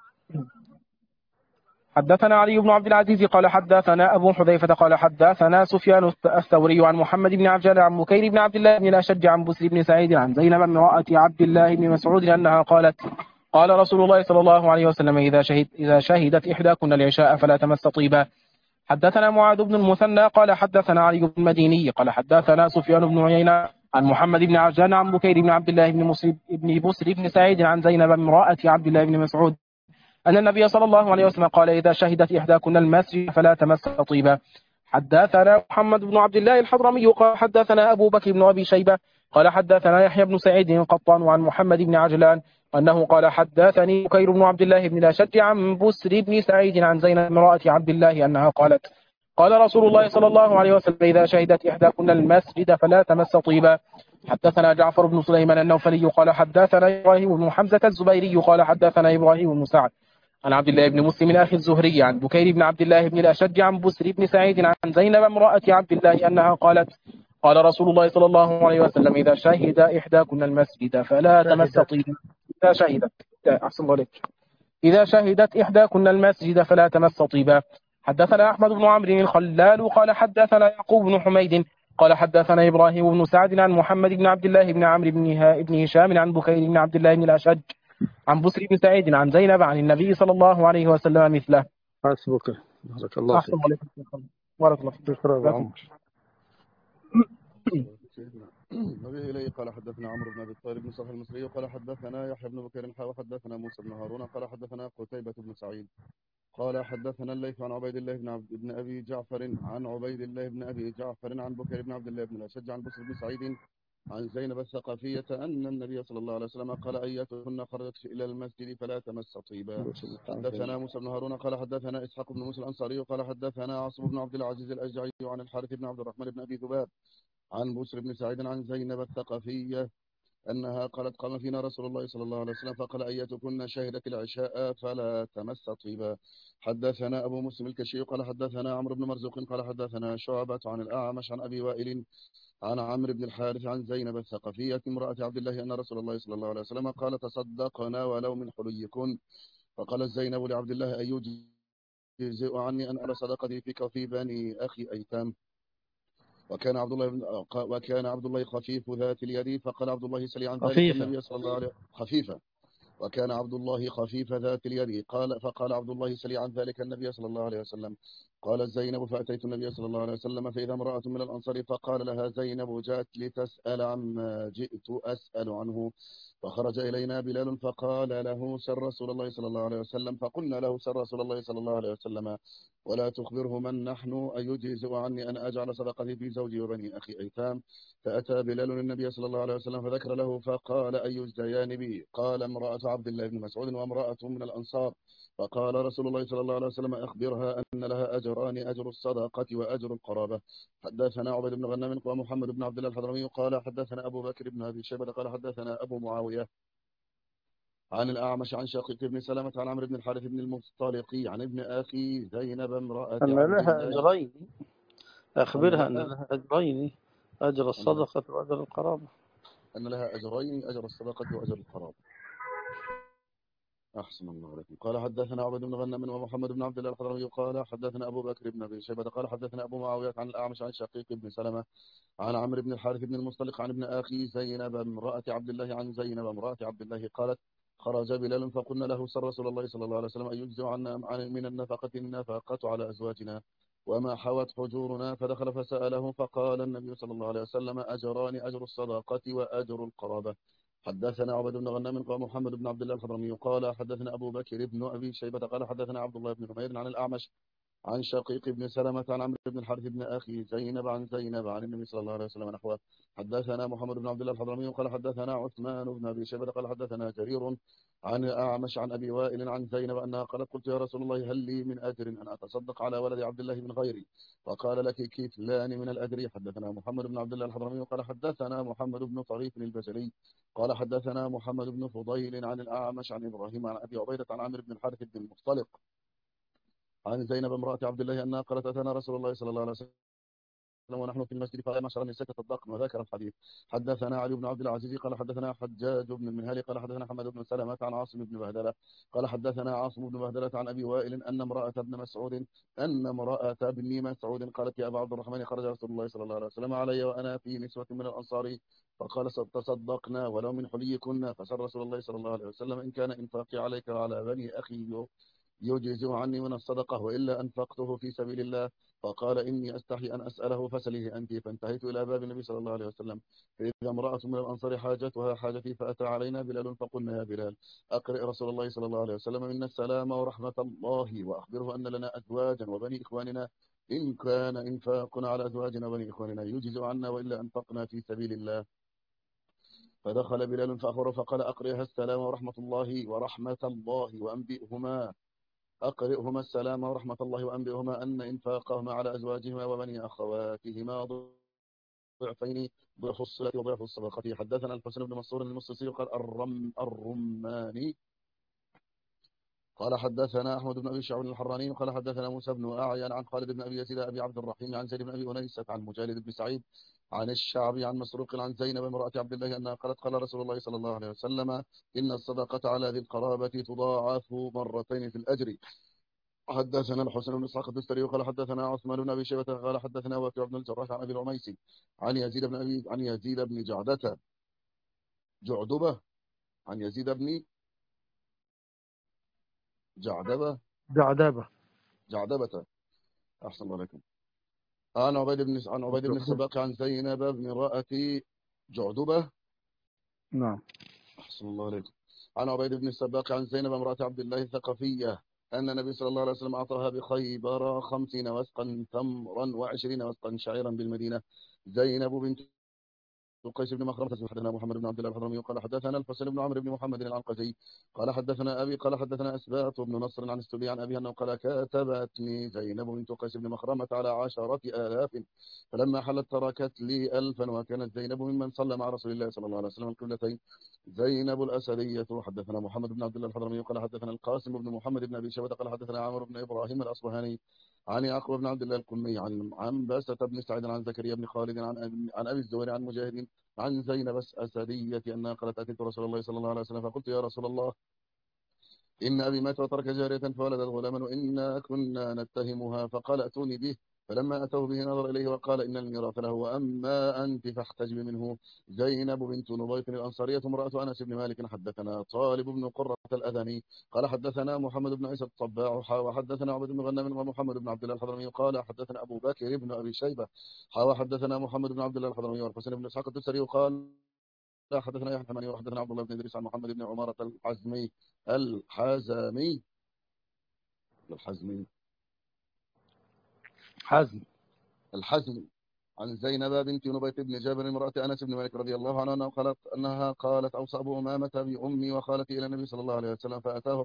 حدثنا علي بن عبد العزيز قال حدثنا أبو حذيفة قال حدثنا سفيان الثوري عن محمد بن عجلان عن بكير بن عبد الله بن الأشج عن بسر بن سعيد عن زينب امرأة عبد الله بن مسعود أنها قالت قال رسول الله صلى الله عليه وسلم إذا شهدت إحداكن العشاء فلا تمس طيبا. حدثنا معاذ بن المثنى قال حدثنا علي بن المديني قال حدثنا سفيان بن عيينة عن محمد بن عجلان عن بكير بن عبد الله بن بسر بن سعيد عن زينب امرأة عبد الله بن مسعود أن النبي صلى الله عليه وسلم قال إذا شهدت إحداكن المسجد فلا تمس طيبا. حدثنا محمد بن عبد الله الحضرمي قال حدثنا أبو بكر بن أبي شيبة قال حدثنا يحيى بن سعيد القطان عن محمد بن عجلان أنه قال حدثني بكير بن عبد الله بن الأشج عن بسر بن سعيد عن زينب امرأة عبد الله أنها قالت قال رسول الله صلى الله عليه وسلم إذا شهدت إحداكن المسجد فلا تمس طيبا. حدثنا جعفر بن سليمان النوفلي قال حدثنا إبراهيم بن حمزة الزبيري قال حدثنا إبراهيم بن سعد عن عبد الله بن مسلم أخي الزهري عن بكير بن عبد الله بن الأشج عن بسر بن سعيد عن زينب امرأة عبد الله أنها قالت قال رسول الله صلى الله عليه وسلم إذا شهد إحداكن المسجد فلا تمس طيبا. إذا شهدت إحداكن المسجد فلا تمس طيبا. حدثنا أحمد بن عمرو الخلال قال حدثنا يعقوب بن حميد قال حدثنا إبراهيم بن سعد عن محمد بن عبد الله بن عمرو بن هشام عن بكير بن عبد الله بن الأشج عن بسر بن سعيد عن زينب عن النبي صلى الله عليه وسلم مثله. حسبك. بارك الله فيك. بارك الله فيك. شكرا يا عمر. نبي إليه قال حدثنا عمرو بن أبي الطالب بن صالح المصري قال حدثنا يحيى بن بكير وحدثنا موسى بن هارون قال حدثنا قتيبة بن سعيد قال حدثنا الليث عن عبيد الله بن أبي جعفر عن عبيد الله بن أبي جعفر عن بكير بن عبد الله بن الأشج عن بسر بن سعيد عن زينب الثقفية أن النبي صلى الله عليه وسلم قال أيتهن خرجت إلى المسجد فلا تمس طيبا. حدثنا موسى بن هارون قال حدثنا إسحاق بن موسى الأنصاري قال حدثنا عاصم بن عبد العزيز الأشجعي عن الحارث بن عبد الرحمن بن أبي ذباب عن بسر بن سعيد عن زينب الثقفية أنها قالت قام فينا رسول الله صلى الله عليه وسلم فقال أيتكن شهدت العشاء فلا تمس طيبا. حدثنا أبو مسلم الكشي قال حدثنا عمرو بن مرزوق قال حدثنا شعبة عن الأعمش عن أبي وائل عن عمرو بن الحارث عن زينب الثقفية امرأة عبد الله أن رسول الله صلى الله عليه وسلم قال تصدقنا ولو من حليكن فقالت زينب لعبد الله أيجزئ عني أن أرى صدقتي فيك وفي بني أخي أيتام وكان عبد الله خفيف ذات اليد فقال عبد الله سلي عن ذلك النبي صلى الله عليه وسلم خفيفة وكان عبد الله خفيف ذات اليد فقال عبد الله سلي عن ذلك النبي صلى الله عليه وسلم. قال زينب فأتيت النبي صلى الله عليه وسلم فإذا امرأة من الأنصار فقال لها زينب جاءت لتسأل عما جئت أسأل عنه فخرج إلينا بلال فقال له سر رسول الله صلى الله عليه وسلم فقلنا له سر رسول الله صلى الله عليه وسلم ولا تخبره من نحن أيجزئ عني أن أجعل صدقتي في زوجي وبني أخي أيتام. فأتى بلال النبي صلى الله عليه وسلم فذكر له فقال أي يجزيان بي؟ قال امرأة عبد الله بن مسعود وامرأة من الأنصار. فقال رسول الله صلى الله عليه وسلم أخبرها أن لها أجران أجر الصدقة وأجر القرابة. حدثنا عبيد بن غنم ومحمد بن عبد الله الحضرمي قال حدثنا أبو بكر بن أبي شيبة قال حدثنا أبو معاوية عن الأعمش عن شقيق بن سلمة عن عمرو بن الحارث بن المصطلق عن ابن أخي زينب امرأة أن عبد لها الله أجرين، أن أخبرها أن لها لها أجرين، أجر أن لها الصدقة وأجر القرابة. أن لها أجرين، أجر الصدقة وأجر القرابة. أحسن الله عليكم. قال حدثنا عبد بن غنم ومحمد بن عبد الله الحضرمي قال حدثنا أبو بكر بن أبي شيبة قال حدثنا أبو معاوية عن الأعمش عن شقيق بن سلمة عن عمرو بن الحارث بن المصطلق عن ابن أخي زينب امرأة عبد الله عن زينب امرأة عبد الله قالت خرج بلال فقلنا له سر رسول الله صلى الله عليه وسلم أن يجزع عنا من النفقة على أزواجنا وما حوت حجورنا، فدخل فسأله فقال النبي صلى الله عليه وسلم أجران، أجر الصداقة وأجر القرابة. حدثنا عبد بن غنم قال محمد بن عبد الله الحضرمي قال حدثنا أبو بكر بن أبي شيبة قال حدثنا عبد الله بن نمير عن الأعمش عن شقيق بن سلمة عن عمرو بن الحارث بن أخي زينب عن زينب عن النبي صلى الله عليه وسلم نحوه. حدثنا محمد بن عبد الله الحضرمي قال حدثنا عثمان بن أبي شيبة قال حدثنا جرير عن أعمش عن أبي وائل عن زينب أنها قالت قلت يا رسول الله هل لي من أجر أن أتصدق على ولد عبد الله من غيري؟ فقال لك كفلان من الأجر. حدثنا محمد بن عبد الله الحضرمي قال حدثنا محمد بن طريف البجلي قال حدثنا محمد بن فضيل عن الأعمش عن إبراهيم عن أبي عبيدة عن عامر بن الحارث بن المختلق عن زينب امرأة عبد الله أنها قالت أتانا رسول الله صلى الله عليه وسلم ونحن في المسجد فقال معشر النساء تصدقن وذكر الحديث. حدثنا علي بن عبد العزيز قال حدثنا حجاج بن المنهال قال حدثنا حمد بن سلمة عن عاصم بن بهدلة قال حدثنا عاصم بن بهدلة عن أبي وائل أن امرأة ابن مسعود قالت يا أبا عبد الرحمن خرج رسول الله صلى الله عليه وسلم علي وأنا في نسوة من الأنصار فقال تصدقنا ولو من حليكن، فسر رسول الله صلى الله عليه وسلم إن كان إنفاقي عليك وعلى بني أخي يجزئ عني من الصدقة وإلا أنفقته في سبيل الله. فقال إني أستحي أن أسأله فسليه أنت. فانتهيت إلى باب النبي صلى الله عليه وسلم فإذا امرأة من الأنصار حاجتها حاجتي فأتى علينا بلال فقلنا يا بلال أقرئ رسول الله صلى الله عليه وسلم منا السلام ورحمة الله وأخبره أن لنا أزواجا وبني إخواننا إن كان إنفاقنا على أزواجنا وبني إخواننا يجزئ عنا وإلا أنفقنا في سبيل الله. فدخل بلال فأخبره فقال أقرئها السلام ورحمة الله أقرئهما السلام ورحمة الله وأنبئهما أن إنفاقهما على أزواجهما وبني أخواتهما ضعفين، ضعف الصلة وضعف الصدقة. حدثنا الحسن بن منصور المصري قال الرماني قال حدثنا أحمد بن أبي شعب الحراني قال حدثنا موسى بن أعين عن خالد بن أبي يزيد أبي عبد الرحيم عن زيد بن أبي أنيسة عن مجالد بن سعيد عن الشعبي عن مسروق عن زينب امرأة عبد الله أنها قالت قال رسول الله صلى الله عليه وسلم إن الصدقة على ذي القرابة تضاعف مرتين في الأجر. حدثنا الحسن بن اسحاق الدستري قال حدثنا عثمان بن ابي شيبه قال حدثنا وكيع بن الجراح عن ابي العميسي عن يزيد بن جعدبه عن يزيد بن جعدبة. جعدبه. احسن الله عليكم. عن عبيد بن السباق عن زينب بن امرأة جعدبه. نعم. أحسن الله عليكم. عن عبيد بن السباق عن زينب امرأة عبد الله الثقفية أن النبي صلى الله عليه وسلم أعطاها بخيبر 50 وسقا تمرا و20 وسقا شعيرا بالمدينة. زينب بنت قيس بن مخرمة. حدثنا محمد بن عبد الله الحضرمي قال حدثنا الحسين بن عمرو بن محمد العنقزي قال حدثنا أبي قال حدثنا أسباط بن نصر عن السدي عن أبي أنه قال كتبتني زينب بنت قيس بن مخرمة على 10,000 فلما حلت تركت لي 1000 وكانت زينب ممن صلى مع رسول الله صلى الله عليه وسلم القبلتين. زينب الأسدية. حدثنا محمد بن عبد الله الحضرمي قال حدثنا القاسم بن محمد بن أبي شيبة قال حدثنا عمرو بن إبراهيم الأصبهاني عن يعقوب بن عبد الله القمي عن باسة بن سعيد عن زكريا بن خالد عن أبي الزهري عن مجاهد عن زينب الأسدية أنها قالت أتيت رسول الله صلى الله عليه وسلم فقلت يا رسول الله إن أبي مات وترك جارية فولدت غلاما وإنا كنا نتهمها فقال أتوني به. فلما أتوا به نظر إليه وقال إن الميراث له وأما أنت فاحتجب منه. زينب بنت نضيف الأنصارية امرأة أنس بن مالك. حدثنا طالب بن قرة الأذني قال حدثنا محمد بن عيسى الطباع وحدثنا عبد بن غنم ومحمد بن عبد الله الحضرمي قال حدثنا أبو بكر بن أبي شيبة وحدثنا محمد بن عبد الله الحضرمي والحسين بن إسحاق الدستري قال حدثنا يحيى الحماني وحدثنا عبد الله بن إدريس عن محمد بن عمارة الحزمي الحزمي حزم. الحزمي عن زينب بنت نبيت بن جابر امرأة أنس بن مالك رضي الله عنها أنها قالت أوصى أبو أمامة بأمي وخالتي إلى النبي صلى الله عليه وسلم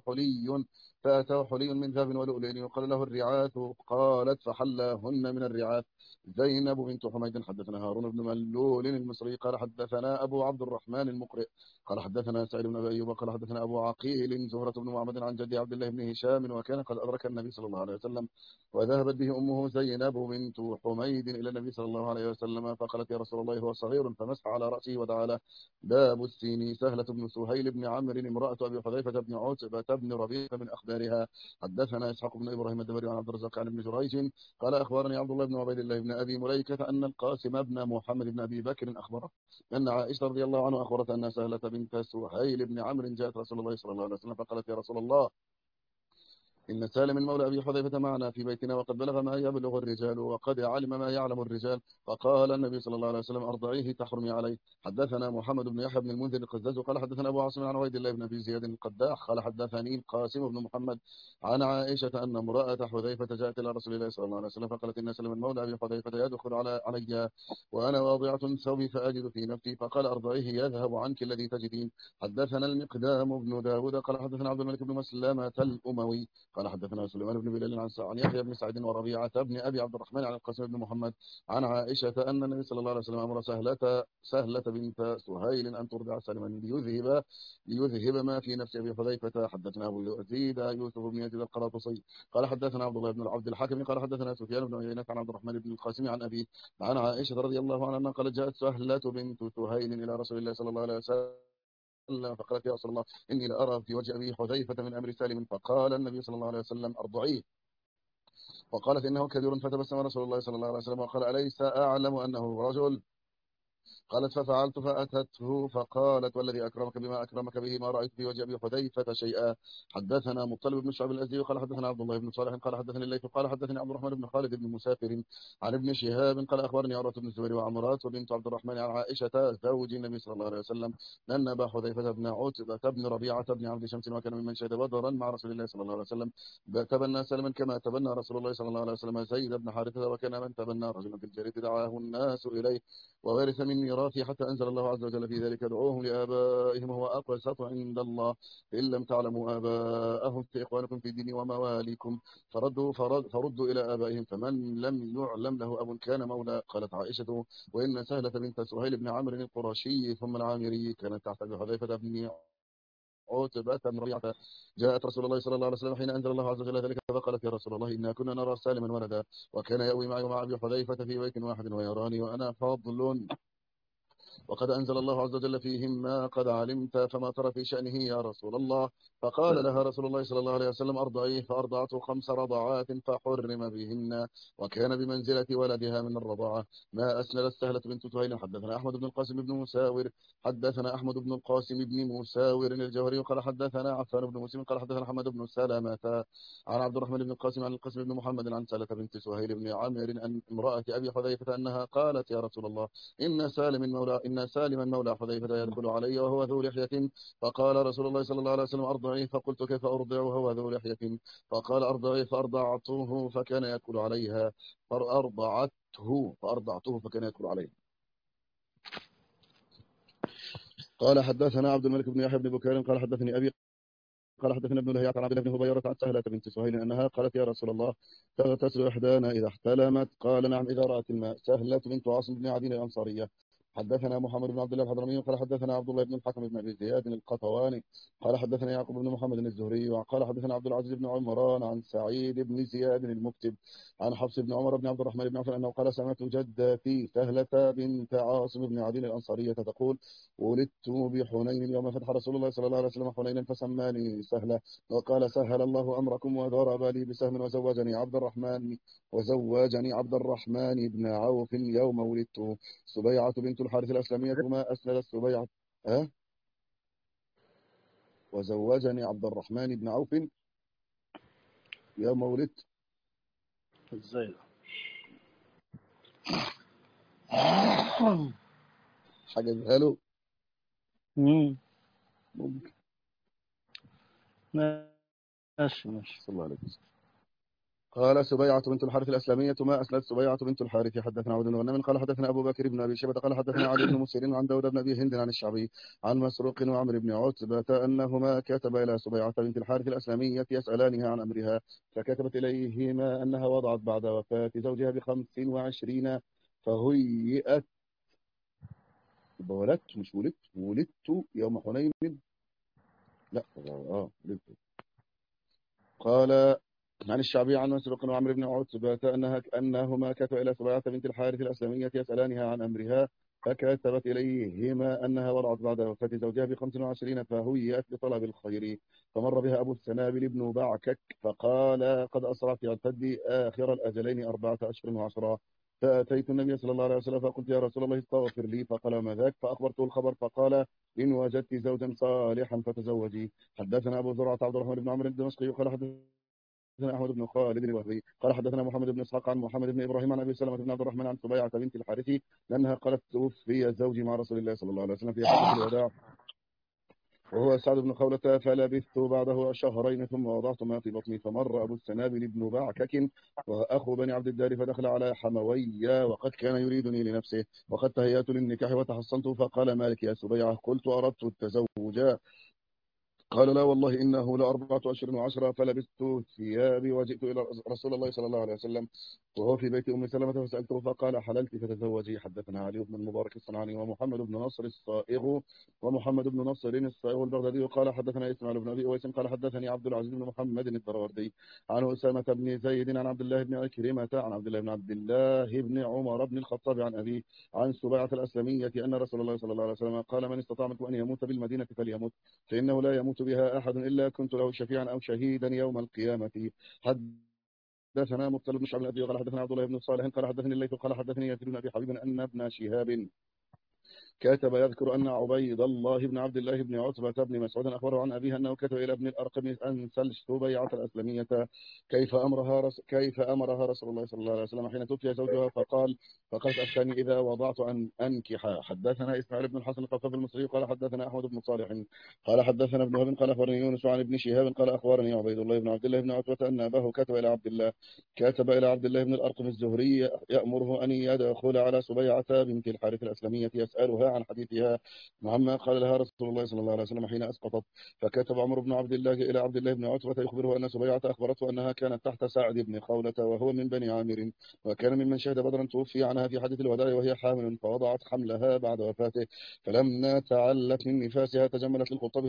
فأتاه حلي من ذهب ولؤلؤ يقال له الرعاث. قالت فحلاهن من الرعاث. زينب بنت حميد حدثنا هارون بن ملول المصري قال حدثنا أبو عبد الرحمن المقرئ قال حدثنا سعيد بن أبي أيوب قال حدثنا أبو عقيل زهرة بن معبد عن جدي عبد الله بن هشام وكان قد أدرك النبي صلى الله عليه وسلم وذهبت به أمه زينب بنت حميد إلى النبي صلى الله عليه وسلم فقالت يا رسول الله هو صغير فمسح على رأسه ودعا له. باب السين. سهلة بن سهيل بن عمرو امرأة أبي حذيفة بن عتبة بن ربيعة من أخبارها. حدثنا إسحاق بن إبراهيم الدبري عن عبد الرزاق عن ابن جريج قال أخبرني عبد الله بن عبيد الله بن أبي مليكة أن القاسم بن محمد بن أبي بكر أخبره أن عائشة رضي الله عنه أخبرت أن سهلة بنت سهيل بن عمرو جاءت رسول الله صلى الله عليه وسلم فقالت يا رسول الله إن سالم مولى أبي حذيفة معنا في بيتنا وقد بلغ ما يبلغ الرجال وقد علم ما يعلم الرجال. فقال النبي صلى الله عليه وسلم أرضعيه تحرمي عليه. حدثنا محمد بن يحيى بن المنذر القزاز قال حدثنا أبو عاصم عن عبيد الله بن أبي زياد القداح قال حدثني القاسم بن محمد عن عائشة أن امرأة حذيفة جاءت إلى رسول الله صلى الله عليه وسلم فقالت إن سالم مولى أبي حذيفة يدخل علي وأنا واضعة ثوبي فأجد في نفسي فقال أرضعيه يذهب عنك الذي تجدين. حدثنا المقدام بن داود قال حدثنا عبد الملك بن مسلمة الأموي قال حدثنا سليمان بن بلال عن يحيى بن سعيد وربيعة بن أبي عبد الرحمن عن القاسم بن محمد عن عائشة أن النبي صلى الله عليه وسلم أمر سهلة بنت سهيل أن ترضع سالما ليذهب ما في نفس أبي حذيفة. حدثنا أبو يزيد يوسف بن يزيد القراطسي قال حدثنا عبد الله بن عبد الحكم قال حدثنا سفيان بن عيينة عن عبد الرحمن بن القاسم عن أبي عن عائشة رضي الله عنها قالت جاءت سهلة بنت سهيل إلى رسول الله صلى الله عليه وسلم فقالت يا رسول الله إني لأرى في وجه أبي حذيفة من أمر سالم. فقال النبي صلى الله عليه وسلم أرضعيه. وقالت إنه كبير فتبسم رسول الله صلى الله عليه وسلم وقال أليس أعلم أنه رجل. قالت ففعلت فأتته فقالت والذي أكرمك بما أكرمك به ما رأيت في وجه أبي حذيفة شيئا. حدثنا مطلب بن شعب الأزدي قال حدثنا عبد الله بن صالح قال حدثني الليث قال حدثني عبد الرحمن بن خالد بن مسافر عن ابن شهاب قال أخبرني عروة بن الزبير وعمرات بنت عبد الرحمن عن عائشة زوج النبي صلى الله عليه وسلم أن أبا حذيفة بن عتبة بن ربيعة بن عبد شمس وكان ممن شهد بدرا مع رسول الله صلى الله عليه وسلم تبنى سلما كما تبنى رسول الله صلى الله عليه وسلم زيد بن حارثة وكان من تبنى رجلا في الجريد دعاه الناس إليه وورث من ميراثه حتى أنزل الله عز وجل في ذلك ادعوهم لآبائهم هو أقسط عند الله إن لم تعلموا آباءهم فإخوانكم في الدين ومواليكم فردوا إلى آبائهم فمن لم يعلم له أب كان مولى. قالت عائشة وإن سهلة بنت سهيل بن عمرو القرشي ثم العامري كانت تحت أبي حذيفة بن عتبة بن ربيعة جاءت رسول الله صلى الله عليه وسلم حين أنزل الله عز وجل ذلك فقالت يا رسول الله إنا كنا نرى سالما ولدا وكان يأوي معي ومع أبي حذيفة في بيت واحد ويراني وأنا فضل وقد أنزل الله عز وجل فيهم ما قد علمت فما ترى في شأنه يا رسول الله. فقال لها رسول الله صلى الله عليه وسلم أرضعيه فأرضعته 5 رضعات فحرم بهن وكان بمنزلة ولدها من الرضاعة. ما أسند السهلة بنت سهيل. حدثنا أحمد بن القاسم بن مساور حدثنا أحمد بن القاسم بن مساور الجوهري قال حدثنا عفان بن مسلم قال حدثنا حمد بن سلمة عن عبد الرحمن بن القاسم عن القاسم بن محمد عن سهلة بنت سهيل بن عامر أن امرأة أبي حذيفة أنها قالت يا رسول الله إن سالما مولى حذيفة يدخل علي وهو ذو لحية. فقال رسول الله صلى الله عليه وسلم أرضعيه. فقلت كيف أرضعه وهو ذو لحية. فقال أرضعيه فأرضعته فكان يأكل عليها فأرضعته فكان يأكل عليها. قال حدثنا عبد الملك بن يحيى بن بكير قال حدثني أبي قال حدثنا ابن لهيعة عن عبد الله بن هبيرة عن سهلة بنت سهيل أنها قالت يا رسول الله تغتسل إحدانا إذا احتلمت. قال نعم إذا رأت الماء. سهلة بنت عاصم بن عدي الأنصارية. حدثنا محمد بن عبد الله الحضرمي قال حدثنا عبد الله بن الحكم بن ابي زياد القطواني قال حدثنا يعقوب بن محمد الزهري وقال حدثنا عبد العزيز بن عمران عن سعيد بن زياد المكتب عن حفص بن عمر بن عبد الرحمن بن عوف انه قال سمعت جدتي سهلة بنت عاصم بن عدي الانصاريه تقول ولدت بحنين يوم فتح رسول الله صلى الله عليه وسلم حنينا فسماني سهلة وقال سهل الله امركم وضرب لي بسهم وزوجني عبد الرحمن بن عوف يوم ولدت. سبيعة بنت الحارث الأسلمية ما أسند السبيعة وزوجني عبد الرحمن بن عوف يوم ولدت. ازاي حاجة له ممكن. ممكن. ماشي صلى الله عليه وسلم. قال سبيعة بنت الحارث الأسلمية ما أسند سبيعة بنت الحارث حدثنا عبد بن غنم قال حدثنا أبو بكر بن أبي شيبة قال حدثنا علي بن مسير عن داود بن أبي هند عن الشعبي عن مسروق وعمر بن عتبة أنهما كتب إلى سبيعة بنت الحارث الأسلمية يسألانها عن أمرها فكتبت إليهما أنها وضعت بعد وفاة زوجها ب25 فهيئت. ولدت مش ولدت، ولدت يوم حنين. لا ولدت. قال عن الشعبي عن مسروق وعمر بن عتبة أنهما كتب إلى سبيعة بنت الحارث الأسلمية يسألانها عن أمرها فكتبت إليهما أنها وضعت بعد وفاة زوجها ب25 فهيئت لطلب الخير فمر بها أبو السنابل بن بعكك فقال قد أسرعت يعتدي آخر الأجلين 4 أشهر و10. فأتيت النبي صلى الله عليه وسلم فقلت يا رسول الله استغفر لي فقال ما ذاك فأخبرته الخبر فقال إن وجدت زوجا صالحا فتزوجي. حدثنا أبو زرعة عبد الرحمن بن عمرو الدمشقي قال حدثنا أحمد بن خالد الوهبي قال حدثنا محمد بن إسحاق عن محمد بن إبراهيم عن أبي سلمة بن عبد الرحمن عن سبيعة بنت الحارث لأنها قالت توفي زوجي مع رسول الله صلى الله عليه وسلم في حجة الوداع وهو سعد بن خولة فلبثت بعده 2 ثم وضعت ما في بطني فمر أبو السنابل بن بعكك وأخو بني عبد الدار فدخل على حموي وقد كان يريدني لنفسه وقد تهيأت للنكاح وتحصنت فقال مالك يا سبيعة قلت أردت التزوج قال لا والله إنه ل4 أشهر و10 فلبست ثيابي وجئت إلى رسول الله صلى الله عليه وسلم وهو في بيت أم سلمة فسألته فقال حللت فتزوجي. حدثنا علي بن المبارك الصنعاني ومحمد بن نصر الصائغ البغدادي قال حدثنا إسماعيل بن أبي أويس قال حدثني عبد العزيز بن محمد الدراوردي عن أسامة بن زيد عن عبد الله بن عكرمة عن عبد الله بن عمر بن الخطاب عن أبيه عن سبيعة الأسلمية أن رسول الله صلى الله عليه وسلم قال من استطاع منكم أن يموت بالمدينة فليموت فإنه لا يموت بها أحد إلا كنت له شفيعا أو شهيدا يوم القيامة. حدثنا مختلف بن شعب الأبي قال حدثنا عبد الله بن صالح قال حدثني الليث قال حدثني يزيد بن أبي حبيب أن ابن شهاب كاتب يذكر أن عبيد الله بن عبد الله بن عتبة بن مسعود أخبره عن أبيه أنه كتب إلى ابن الأرقم أن سل سبيعة الأسلمية كيف أمرها رسول الله صلى الله عليه وسلم حين توفي زوجها فقالت أفتاني إذا وضعت أن أنكح. حدثنا إسماعيل بن الحسن القطب المصري قال حدثنا أحمد بن صالح قال حدثنا ابن وهب قال أخبرني يونس عن ابن شهاب قال أخبرني عبيد الله بن عبد الله بن عتبة أن أباه كتب إلى عبد الله بن الأرقم الزهري يأمره أن يدخل على سبيعة بنت الحارث الأسلمية يسألها عن حديثها عما قال لها رسول الله صلى الله عليه وسلم حين أسقطت. فكتب عمرو بن عبد الله إلى عبد الله بن عتبة يخبره أن سبيعة أخبرته أنها كانت تحت سعد بن خولة وهو من بني عامر وكان ممن شهد بدرا توفي عنها في حديث الوداع وهي حامل فوضعت حملها بعد وفاته فلما تعلت من نفاسها تجملت للخطاب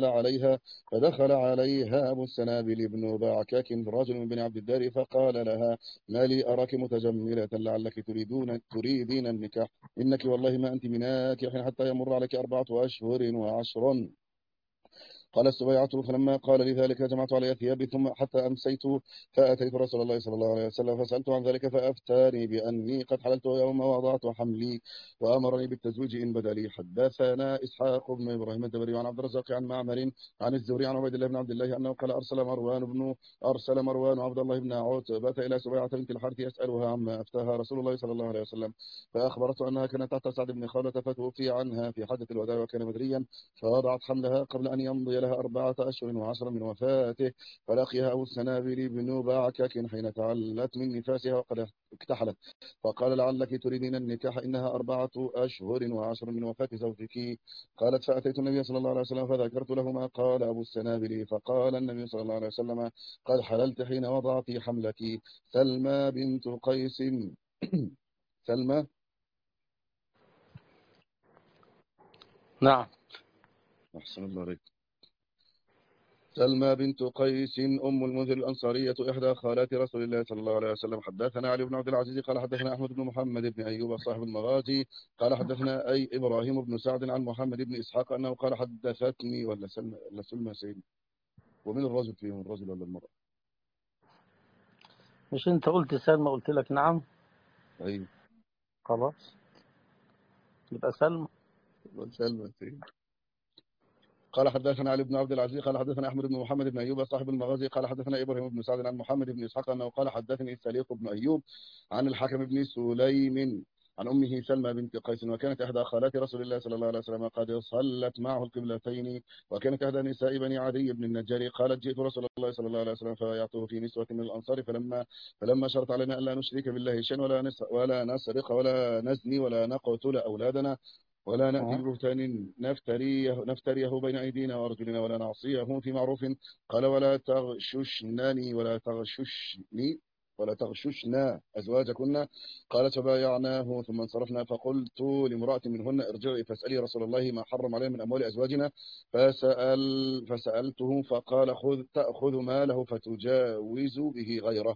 فدخل عليها أبو السنابل بن بعكاك رجل من بني عبد الدار فقال لها ما لي أراك متجملة لعلك تريدين النكاح إنك والله ما أنت بناكح حتى يمر عليك 4 أشهر و10. قال سبيعة فلما قال لي ذلك جمعت علي ثيابي ثم حتى أمسيت فأتيت رسول الله صلى الله عليه وسلم فسألت عن ذلك فأفتاني بأني قد حللت يوم وضعت حملي وأمرني بالتزويج إن بدا لي. حدثنا إسحاق بن إبراهيم الدبري عن عبد الرزاق عن معمر عن الزهري عن عبيد الله بن عبد الله أنه قال أرسل مروان عبد الله بن عتبة إلى سبيعة بنت الحارث يسألها عما أفتاها رسول الله صلى الله عليه وسلم فأخبرته أنها كانت تحت سعد بن خولة فتوفي عنها في حجة الوداع وكان مدريا فوضعت حملها قبل أن يمضي لها 4 أشهر و10 من وفاته فلقيها أبو السنابل بن بعكك حين تعلت من نفاسها وقد اكتحلت فقال لعلك تريدين النكاح إنها 4 أشهر و10 من وفاة زوجك. قالت فأتيت النبي صلى الله عليه وسلم فذكرت له ما قال أبو السنابل فقال النبي صلى الله عليه وسلم قد حللت حين وضعت حملك. سلمى بنت قيس سلمى نعم. أحسن الله عليك. سلمى بنت قيس أم المنذر الأنصارية إحدى خالات رسول الله صلى الله عليه وسلم. حدثنا علي بن عبد العزيز قال حدثنا أحمد بن محمد بن أيوب صاحب المغازي قال حدثنا أي إبراهيم بن سعد عن محمد بن إسحاق أنه قال حدثتني ولا سلمى سيد ومن الرجل فيهم الرجل ولا المرأة؟ مش أنت قلت سلمى قلت لك نعم؟ أيوه خلاص يبقى سلمى سيد. قال حدثنا علي بن عبد العزيز قال حدثنا أحمد بن محمد بن أيوب صاحب المغازي قال حدثنا إبراهيم بن سعد عن محمد بن إسحاق أنه قال حدثني السليق بن أيوب عن الحكم بن سليم عن أمه سلمى بنت قيس وكانت إحدى خالات رسول الله صلى الله عليه وسلم قد صلت معه القبلتين، وكانت إحدى نساء بني عدي بن النجار قالت جئت رسول الله صلى الله عليه وسلم فبايعته في نسوة من الأنصار فلما شرط علينا ألا نشرك بالله شيئا ولا نسرق ولا نزني ولا نقتل أولادنا ولا نأتي ببهتان نفتريه بين أيدينا وأرجلنا ولا نعصيه في معروف، قال ولا تغششنا أزواجكن. قالت فبايعناه ثم انصرفنا، فقلت لامرأة منهن ارجعي فاسألي رسول الله ما حرم عليه من أموال أزواجنا، فسألته فقال تأخذ ماله فتجاوز به غيره.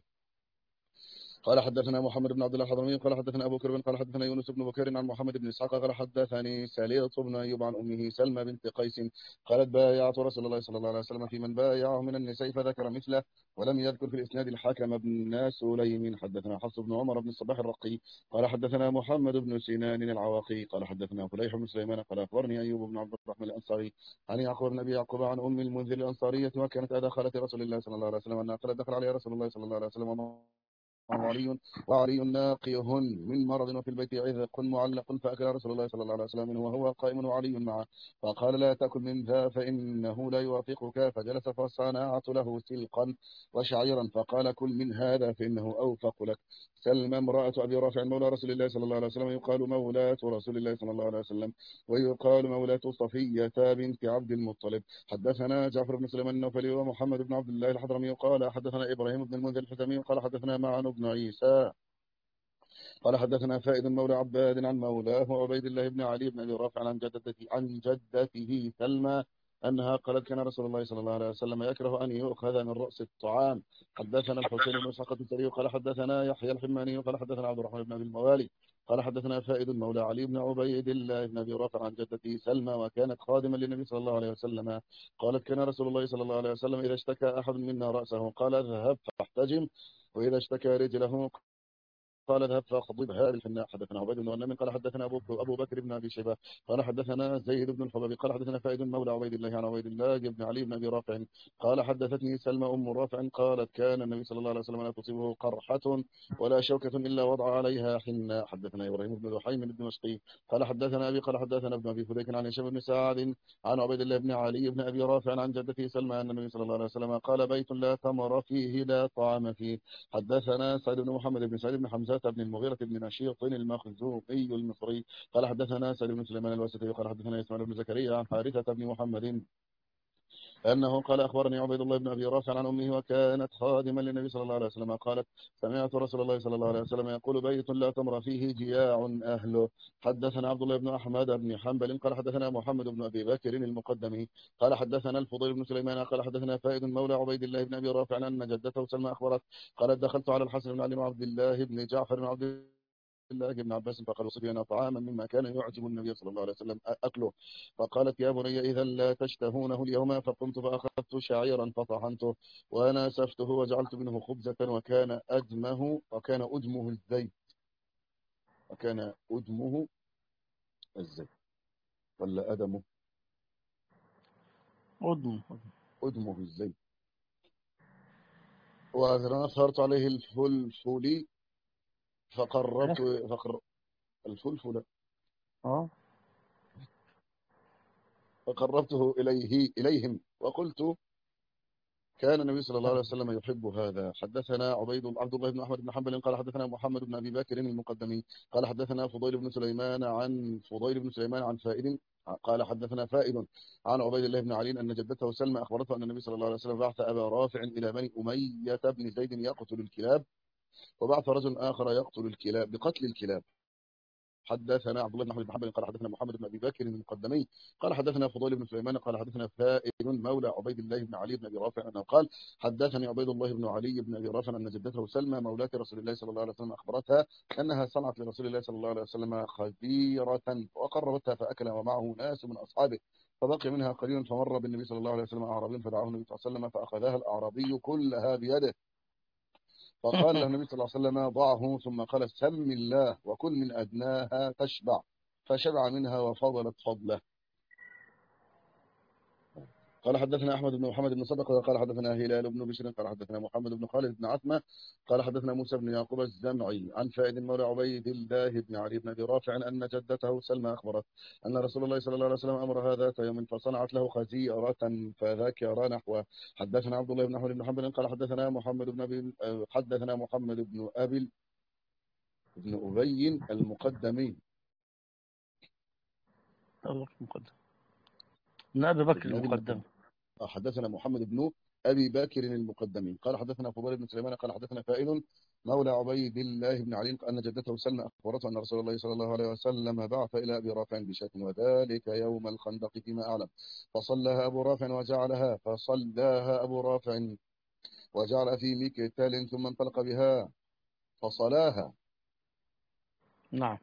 قال حدثنا محمد بن عبد الله الحضرمي قال حدثنا أبو كرب قال حدثنا يونس بن بكير عن محمد بن إسحاق قال حدثني سليط بن أيوب عن أمه سلمى بنت قيس قالت بايعت رسول الله صلى الله عليه وسلم في من بايعه من النساء فذكر مثله ولم يذكر في الإسناد الحكم بن سليم. حدثنا حفص بن عمر بن الصباح الرقي قال حدثنا محمد بن سنان العواقي قال حدثنا فليح بن سليمان قال أخبرني أيوب بن عبد الرحمن الأنصاري عن يعقوب بن أبي يعقوب عن أم المنذر الأنصارية وكانت أدى خالة رسول الله صلى الله عليه وسلم أنها قالت دخل عليها رسول الله صلى الله عليه وسلم وعلي ناقيه من مرض وفي البيت عذق معلق فأكل رسول الله صلى الله عليه وسلم وهو قائم وعلي معه، فقال لا تأكل من ذا فإنه لا يوافقك، فجلس فصنعت له سلقا وشعيرا فقال كل من هذا فإنه أوفق لك. سلمى امرأة أبي رافع مولى رسول الله صلى الله عليه وسلم يقال مولاة رسول الله صلى الله عليه وسلم ويقال مولاة صفية بنت عبد المطلب. حدثنا جعفر بن سليمان النوفلي ومحمد بن عبد الله الحضرمي قال حدثنا إبراهيم بن المنذر الحزمي قال حدثنا معن بن عيسى قال حدثنا فائد مولى عباد عن مولاه عبيد الله بن علي بن ابي رافع عن جدته سلمى انها قالت كان رسول الله صلى الله عليه وسلم يكره ان يؤخذ من راس الطعام. حدثنا الحسين بن اسحاق التري قال حدثنا يحيى الحماني قال حدثنا عبد الرحمن بن ابي الموالي قال حدثنا فائد مولى علي بن عبيد الله بن ابي رافع عن جدته سلمى وكانت خادما للنبي صلى الله عليه وسلم قالت كان رسول الله صلى الله عليه وسلم اذا اشتكى احد منا راسه قال اذهب فاحتجم، واذا اشتكى رجله قال اذهب فاخضب هذه الحناء. حدثنا عبيد بن غنم قال حدثنا ابو بكر بن ابي شيبه قال حدثنا زيد بن الحباب قال حدثنا فائد مولى عبيد الله عن عبيد الله بن علي بن ابي رافع قال حدثتني سلمى ام رافع قالت كان النبي صلى الله عليه وسلم لا تصيبه قرحه ولا شوكه الا وضع عليها حناء. حدثنا ابراهيم بن دحيم الدمشقي قال حدثنا ابي قال حدثنا ابن ابي فديك عن هشام بن سعد عن عبيد الله بن علي بن ابي رافع عن جدته سلمى ان النبي صلى الله عليه وسلم قال بيت لا تمر فيه لا طعام فيه. حدثنا سعيد بن محمد بن سعيد بن حمزة بن المغيرة بن نشيط المخزومي المصري قال حدثنا سعيد بن سليمان الواسطي قال حدثنا اسماعيل بن زكريا عن حارثة بن محمد أنه قال أخبرني عبيد الله بن أبي رافع عن أمه وكانت خادما للنبي صلى الله عليه وسلم قالت سمعت رسول الله صلى الله عليه وسلم يقول بيت لا تمر فيه جياع أهله. حدثنا عبد الله بن أحمد بن حنبل قال حدثنا محمد بن أبي بكر المقدمي قال حدثنا الفضيل بن سليمان قال حدثنا فائد مولى عبيد الله بن أبي رافع أن جدته سلمى أخبرت قالت دخلت على الحسن بن علي وعبد الله بن جعفر بن عبد الله بن عباس فقال وصف لنا طعاما مما كان يعجب النبي صلى الله عليه وسلم أكله، فقالت يا بني إذا لا تشتهونه اليوم، فقمت فأخذت شعيرا فطحنته وناسفته وجعلت منه خبزة وكان أدمه الزيت ولا أدمه أدمه الزيت ونثرت عليه الفلفل الفلفل فقربته إليهم وقلت كان النبي صلى الله عليه وسلم يحب هذا. حدثنا عبد الله بن أحمد بن حنبل قال حدثنا محمد بن أبي بكر المقدمي قال حدثنا فضيل بن سليمان عن فائد قال حدثنا فائد عن عبيد الله بن علي أن جدته سلمى أخبرته أن النبي صلى الله عليه وسلم بعث أبا رافع إلى بني أمية بن زيد يقتل الكلاب، وبعث رجل آخر يقتل الكلاب بقتل الكلاب. حدثنا عبد الله بن احمد بن حنبل قال حدثنا محمد بن ابي بكر المقدمي قال حدثنا فضيل بن سليمان قال حدثنا فائد مولى عبيد الله بن علي بن ابي رافع انه قال حدثني عبيد الله بن علي بن ابي رافع ان جدته سلمى مولاة رسول الله صلى الله عليه وسلم اخبرتها انها صنعت لرسول الله صلى الله عليه وسلم خزيرة وقربتها فاكل ومعه ناس من اصحابه، فبقي منها قليل فمر بالنبي صلى الله عليه وسلم اعرابي فدعاه النبي صلى الله عليه وسلم فاخذها الاعرابي كلها بيده، فقال له النبي صلى الله عليه وسلم ضعه ثم قال سم الله وكل من أدناها تشبع، فشبع منها وفضلت فضله. قال حدثنا أحمد بن محمد بن صدقة قال حدثنا هلال بن بشر قال حدثنا محمد بن خالد بن عتمة قال حدثنا موسى بن يعقوب الزمعي عن فائد مولى عبيد الله بن علي بن أبي رافع أن جدته سلمى أخبرت أن رسول الله صلى الله عليه وسلم أمرها ذات يوم فصنعت له خزيرة فذكر نحوه. حدثنا عبد الله بن أحمد بن حنبل قال حدثنا محمد بن أبي حدثنا محمد بن أبي بن أبي المقدمي الله المقدم. من أبي بكر ابن أبي المقدم. حدثنا محمد بن أبي بكر المقدمي قال حدثنا فضيل بن سليمان قال حدثنا فائل مولى عبيد الله بن علي أن جدته سلمى أخبرته أن رسول الله صلى الله عليه وسلم بعث إلى أبي رافع بشاة وذلك يوم الخندق فيما أعلم فصلاها أبو رافع وجعل في مكتل ثم انطلق بها فصلاها نعم.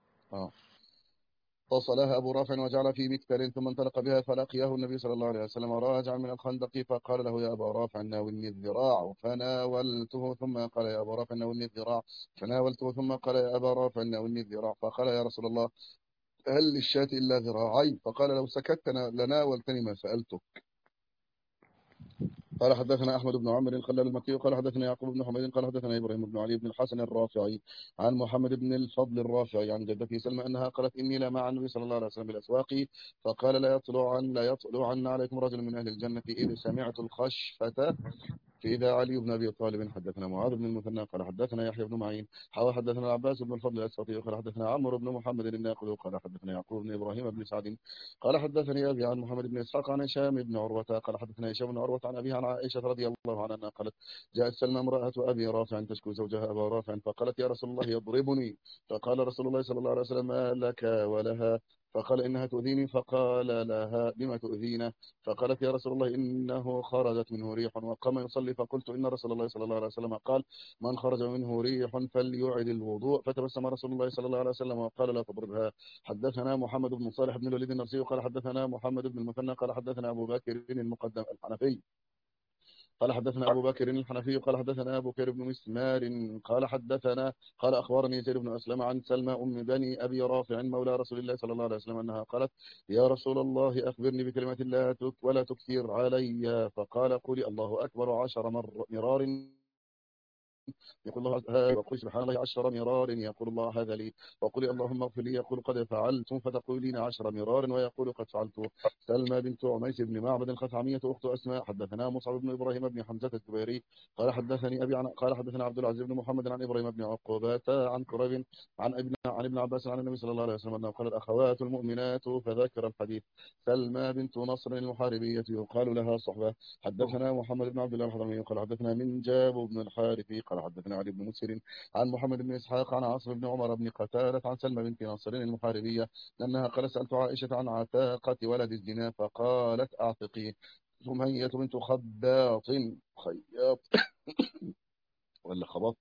فصلها أبو رافع وجعل في مكتل ثم انطلق بها فلقيه النبي صلى الله عليه وسلم راجعا من الخندق فقال له يا أبا رافع ناولني الذراع فناولته ثم قال يا أبا رافع ناولني الذراع فناولته ثم قال يا أبا رافع ناولني الذراع فقال يا رسول الله هل للشاة إلا ذراعين فقال لو سكت لناولتني ما سألتك. قال حدثنا أحمد بن عمرو الخلال المكي قال حدثنا يعقوب بن حميد قال حدثنا إبراهيم بن علي بن الحسن الرافعي عن محمد بن الفضل الرافعي عن جدته سلمى أنها قالت إني لا مع النبي صلى الله عليه وسلم بالأسواق فقال لا يطلعن عليكم رجل من أهل الجنة إذ سمعت الخشفة فإذا علي بن أبي طالب. حدثنا معاذ بن المثنى قال حدثنا يحيى بن معين حدثنا العباس بن الفضل الأسفطي قال حدثنا عمرو بن محمد الناقد قال حدثنا يعقوب بن إبراهيم بن سعد قال حدثني أبي عن محمد بن إسحاق عن هشام بن عروة قال حدثنا هشام بن عروة عن أبيها عن عائشة رضي الله عنها قالت جاءت سلمى امرأة أبي رافع تشكو زوجها أبا رافع فقالت يا رسول الله يضربني فقال رسول الله صلى الله عليه وسلم ما لك ولها فقال إنها تؤذيني فقال لها بما تؤذينا فقالت يا رسول الله إنه خرجت منه ريح وقام يصلي فقلت إن رسول الله صلى الله عليه وسلم قال من خرج منه ريح فليعد الوضوء فتبسم رسول الله صلى الله عليه وسلم وقال لا تضربها. حدثنا محمد بن صالح بن الوليد النرسي قال حدثنا محمد بن المثنى قال حدثنا أبو بكر المقدم الحنفي قال حدثنا أبو بكر الحنفي قال حدثنا أبو بكر بن مسمار قال أخبرني زيد بن أسلم عن سلمى أم بني أبي رافع مولى رسول الله صلى الله عليه وسلم أنها قالت يا رسول الله أخبرني بكلمة ولا تكثر علي فقال قولي الله أكبر 10 مرار يقول الله هذا وقل سبحان الله 10 مرار يقول الله هذا لي وقل اللهم اغفر لي يقول قد فعلت فتقولين 10 مرار ويقول قد فعلت. سلمى بنت عميس بن معبد الخثعمية أخت أسماء حدثنا مصعب بن إبراهيم بن حمزة الزبيري قال حدثني أبي قال حدثنا عبد العزيز بن محمد عن إبراهيم بن عقبة عن كريب عن ابن عباس عن النبي صلى الله عليه وسلم أنه قال الأخوات المؤمنات فذكر الحديث. سلمى بنت نصر المحاربية يقال لها صحبة. حدثنا محمد بن عبد الله الحضرمي قال حدثنا من جاب بن الحارث قال حدثنا علي بن مسير عن محمد بن إسحاق عن عاصم بن عمر بن قتادة عن سلمى بنت ناصر المحاربية أنها قال سألت عائشة عن عتاقة ولد الزنا فقالت أعتقي. سمية بنت خباط خياط ولا خبط